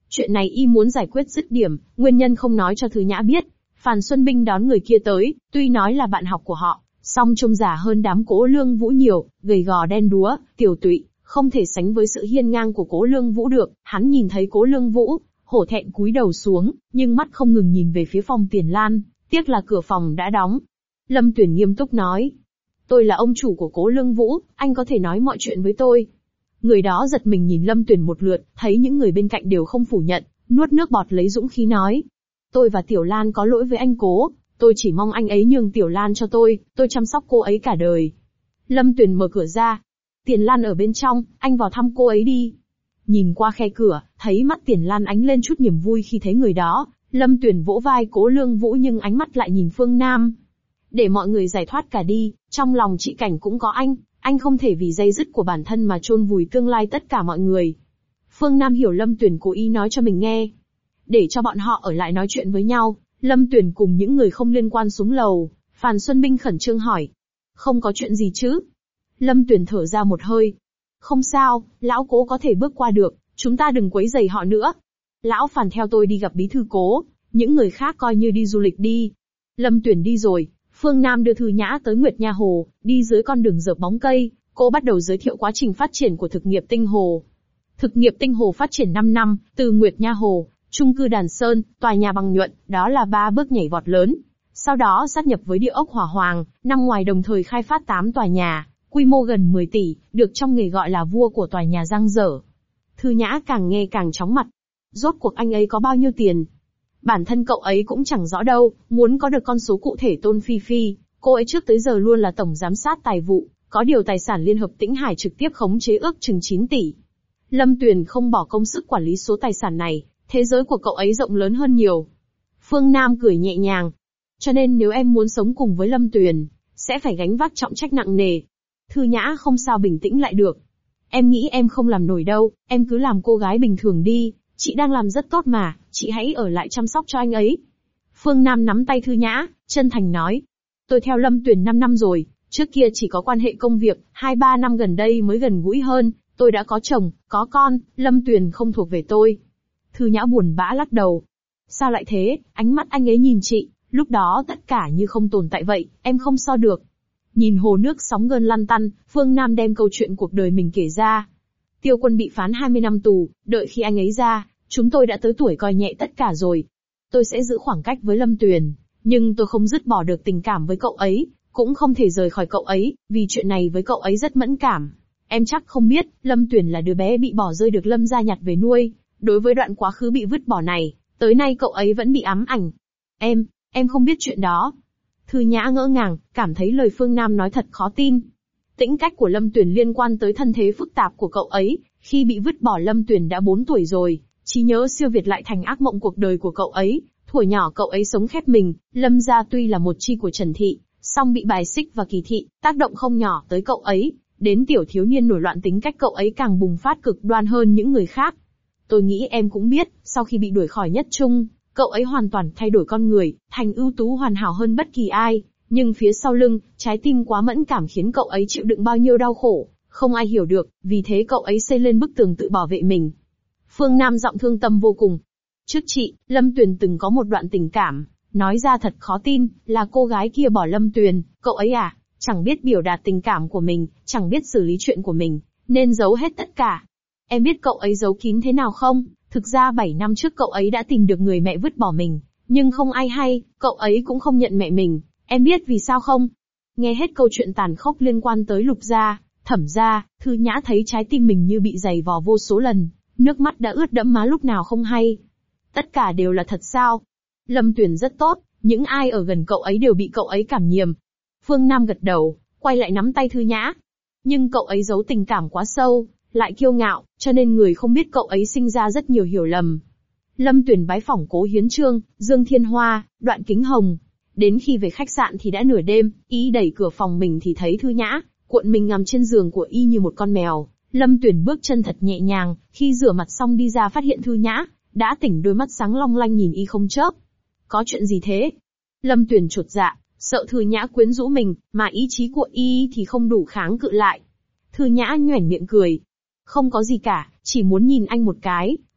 Chuyện này y muốn giải quyết dứt điểm, nguyên nhân không nói cho Thư Nhã biết. Phàn Xuân Binh đón người kia tới, tuy nói là bạn học của họ, song trông già hơn đám Cố Lương Vũ nhiều, gầy gò đen đúa, tiểu tụy, không thể sánh với sự hiên ngang của Cố Lương Vũ được. Hắn nhìn thấy Cố Lương Vũ, hổ thẹn cúi đầu xuống, nhưng mắt không ngừng nhìn về phía phòng Tiền Lan, tiếc là cửa phòng đã đóng. Lâm Tuyển nghiêm túc nói, tôi là ông chủ của Cố Lương Vũ, anh có thể nói mọi chuyện với tôi. Người đó giật mình nhìn Lâm Tuyển một lượt, thấy những người bên cạnh đều không phủ nhận, nuốt nước bọt lấy dũng khí nói, tôi và Tiểu Lan có lỗi với anh Cố, tôi chỉ mong anh ấy nhường Tiểu Lan cho tôi, tôi chăm sóc cô ấy cả đời. Lâm Tuyển mở cửa ra, Tiền Lan ở bên trong, anh vào thăm cô ấy đi. Nhìn qua khe cửa, thấy mắt Tiền Lan ánh lên chút niềm vui khi thấy người đó, Lâm Tuyển vỗ vai Cố Lương Vũ nhưng ánh mắt lại nhìn Phương Nam. Để mọi người giải thoát cả đi, trong lòng chị Cảnh cũng có anh, anh không thể vì dây dứt của bản thân mà chôn vùi tương lai tất cả mọi người. Phương Nam hiểu Lâm Tuyển cố ý nói cho mình nghe. Để cho bọn họ ở lại nói chuyện với nhau, Lâm Tuyển cùng những người không liên quan xuống lầu. Phàn Xuân Binh khẩn trương hỏi, không có chuyện gì chứ? Lâm Tuyển thở ra một hơi. Không sao, lão Cố có thể bước qua được, chúng ta đừng quấy rầy họ nữa. Lão Phàn theo tôi đi gặp bí thư Cố, những người khác coi như đi du lịch đi. Lâm Tuyển đi rồi, Phương Nam đưa Thư Nhã tới Nguyệt Nha Hồ, đi dưới con đường dợp bóng cây, cô bắt đầu giới thiệu quá trình phát triển của thực nghiệp Tinh Hồ. Thực nghiệp Tinh Hồ phát triển năm năm, từ Nguyệt Nha Hồ, chung cư Đàn Sơn, tòa nhà bằng nhuận, đó là ba bước nhảy vọt lớn. Sau đó sát nhập với địa ốc Hỏa Hoàng, năm ngoài đồng thời khai phát tám tòa nhà, quy mô gần mười tỷ, được trong nghề gọi là vua của tòa nhà giang dở. Thư Nhã càng nghe càng chóng mặt. Rốt cuộc anh ấy có bao nhiêu tiền? Bản thân cậu ấy cũng chẳng rõ đâu, muốn có được con số cụ thể Tôn Phi Phi, cô ấy trước tới giờ luôn là tổng giám sát tài vụ, có điều tài sản Liên Hợp Tĩnh Hải trực tiếp khống chế ước chừng chín tỷ. Lâm Tuyền không bỏ công sức quản lý số tài sản này, thế giới của cậu ấy rộng lớn hơn nhiều. Phương Nam cười nhẹ nhàng. Cho nên nếu em muốn sống cùng với Lâm Tuyền, sẽ phải gánh vác trọng trách nặng nề. Thư Nhã không sao bình tĩnh lại được. Em nghĩ em không làm nổi đâu, em cứ làm cô gái bình thường đi, chị đang làm rất tốt mà, chị hãy ở lại chăm sóc cho anh ấy. Phương Nam nắm tay Thư Nhã, chân thành nói. Tôi theo Lâm Tuyền năm năm rồi, trước kia chỉ có quan hệ công việc, hai ba năm gần đây mới gần gũi hơn, tôi đã có chồng, có con, Lâm Tuyền không thuộc về tôi. Thư Nhã buồn bã lắc đầu. Sao lại thế, ánh mắt anh ấy nhìn chị, lúc đó tất cả như không tồn tại vậy, em không so được. Nhìn hồ nước sóng gợn lăn tăn, Phương Nam đem câu chuyện cuộc đời mình kể ra. Tiêu Quân bị phán hai mươi năm tù, đợi khi anh ấy ra, chúng tôi đã tới tuổi coi nhẹ tất cả rồi. Tôi sẽ giữ khoảng cách với Lâm Tuyền, nhưng tôi không dứt bỏ được tình cảm với cậu ấy, cũng không thể rời khỏi cậu ấy, vì chuyện này với cậu ấy rất mẫn cảm. Em chắc không biết, Lâm Tuyền là đứa bé bị bỏ rơi được Lâm gia nhặt về nuôi. Đối với đoạn quá khứ bị vứt bỏ này, tới nay cậu ấy vẫn bị ám ảnh. Em, em không biết chuyện đó. Thư Nhã ngỡ ngàng, cảm thấy lời Phương Nam nói thật khó tin. Tính cách của Lâm Tuyền liên quan tới thân thế phức tạp của cậu ấy, khi bị vứt bỏ Lâm Tuyền đã bốn tuổi rồi, trí nhớ siêu việt lại thành ác mộng cuộc đời của cậu ấy. Thuở nhỏ cậu ấy sống khép mình, Lâm gia tuy là một chi của Trần Thị, song bị bài xích và kỳ thị, tác động không nhỏ tới cậu ấy. Đến tiểu thiếu niên nổi loạn tính cách cậu ấy càng bùng phát cực đoan hơn những người khác. Tôi nghĩ em cũng biết, sau khi bị đuổi khỏi Nhất Trung, cậu ấy hoàn toàn thay đổi con người, thành ưu tú hoàn hảo hơn bất kỳ ai. Nhưng phía sau lưng, trái tim quá mẫn cảm khiến cậu ấy chịu đựng bao nhiêu đau khổ, không ai hiểu được, vì thế cậu ấy xây lên bức tường tự bảo vệ mình. Phương Nam giọng thương tâm vô cùng. Trước chị, Lâm Tuyền từng có một đoạn tình cảm, nói ra thật khó tin, là cô gái kia bỏ Lâm Tuyền, cậu ấy à, chẳng biết biểu đạt tình cảm của mình, chẳng biết xử lý chuyện của mình, nên giấu hết tất cả. Em biết cậu ấy giấu kín thế nào không? Thực ra bảy năm trước cậu ấy đã tìm được người mẹ vứt bỏ mình, nhưng không ai hay, cậu ấy cũng không nhận mẹ mình. Em biết vì sao không? Nghe hết câu chuyện tàn khốc liên quan tới Lục gia, Thẩm gia, Thư Nhã thấy trái tim mình như bị giày vò vô số lần, nước mắt đã ướt đẫm má lúc nào không hay. Tất cả đều là thật sao? Lâm Tuyền rất tốt, những ai ở gần cậu ấy đều bị cậu ấy cảm nhiễm. Phương Nam gật đầu, quay lại nắm tay Thư Nhã. Nhưng cậu ấy giấu tình cảm quá sâu, lại kiêu ngạo, cho nên người không biết cậu ấy sinh ra rất nhiều hiểu lầm. Lâm Tuyền bái phỏng Cố Hiến Trương, Dương Thiên Hoa, Đoạn Kính Hồng. Đến khi về khách sạn thì đã nửa đêm, y đẩy cửa phòng mình thì thấy Thư Nhã, cuộn mình nằm trên giường của y như một con mèo. Lâm Tuyền bước chân thật nhẹ nhàng, khi rửa mặt xong đi ra phát hiện Thư Nhã đã tỉnh, đôi mắt sáng long lanh nhìn y không chớp. Có chuyện gì thế? Lâm Tuyền chột dạ, sợ Thư Nhã quyến rũ mình, mà ý chí của y thì không đủ kháng cự lại. Thư Nhã nhoẻn miệng cười. Không có gì cả, chỉ muốn nhìn anh một cái,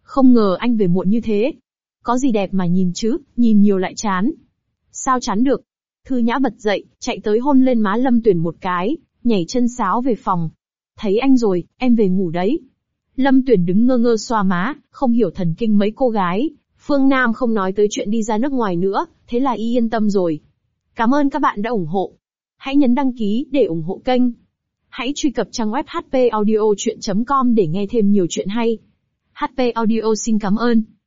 Không ngờ anh về muộn như thế. Có gì đẹp mà nhìn chứ, nhìn nhiều lại chán. Sao chán được? Thư Nhã bật dậy, chạy tới hôn lên má Lâm Tuyển một cái, nhảy chân sáo về phòng. Thấy anh rồi, em về ngủ đấy. Lâm Tuyển đứng ngơ ngơ xoa má, không hiểu thần kinh mấy cô gái. Phương Nam không nói tới chuyện đi ra nước ngoài nữa, thế là y yên tâm rồi. Cảm ơn các bạn đã ủng hộ. Hãy nhấn đăng ký để ủng hộ kênh. Hãy truy cập trang web h p audio chuyện chấm com để nghe thêm nhiều chuyện hay. hát pê Audio xin cảm ơn.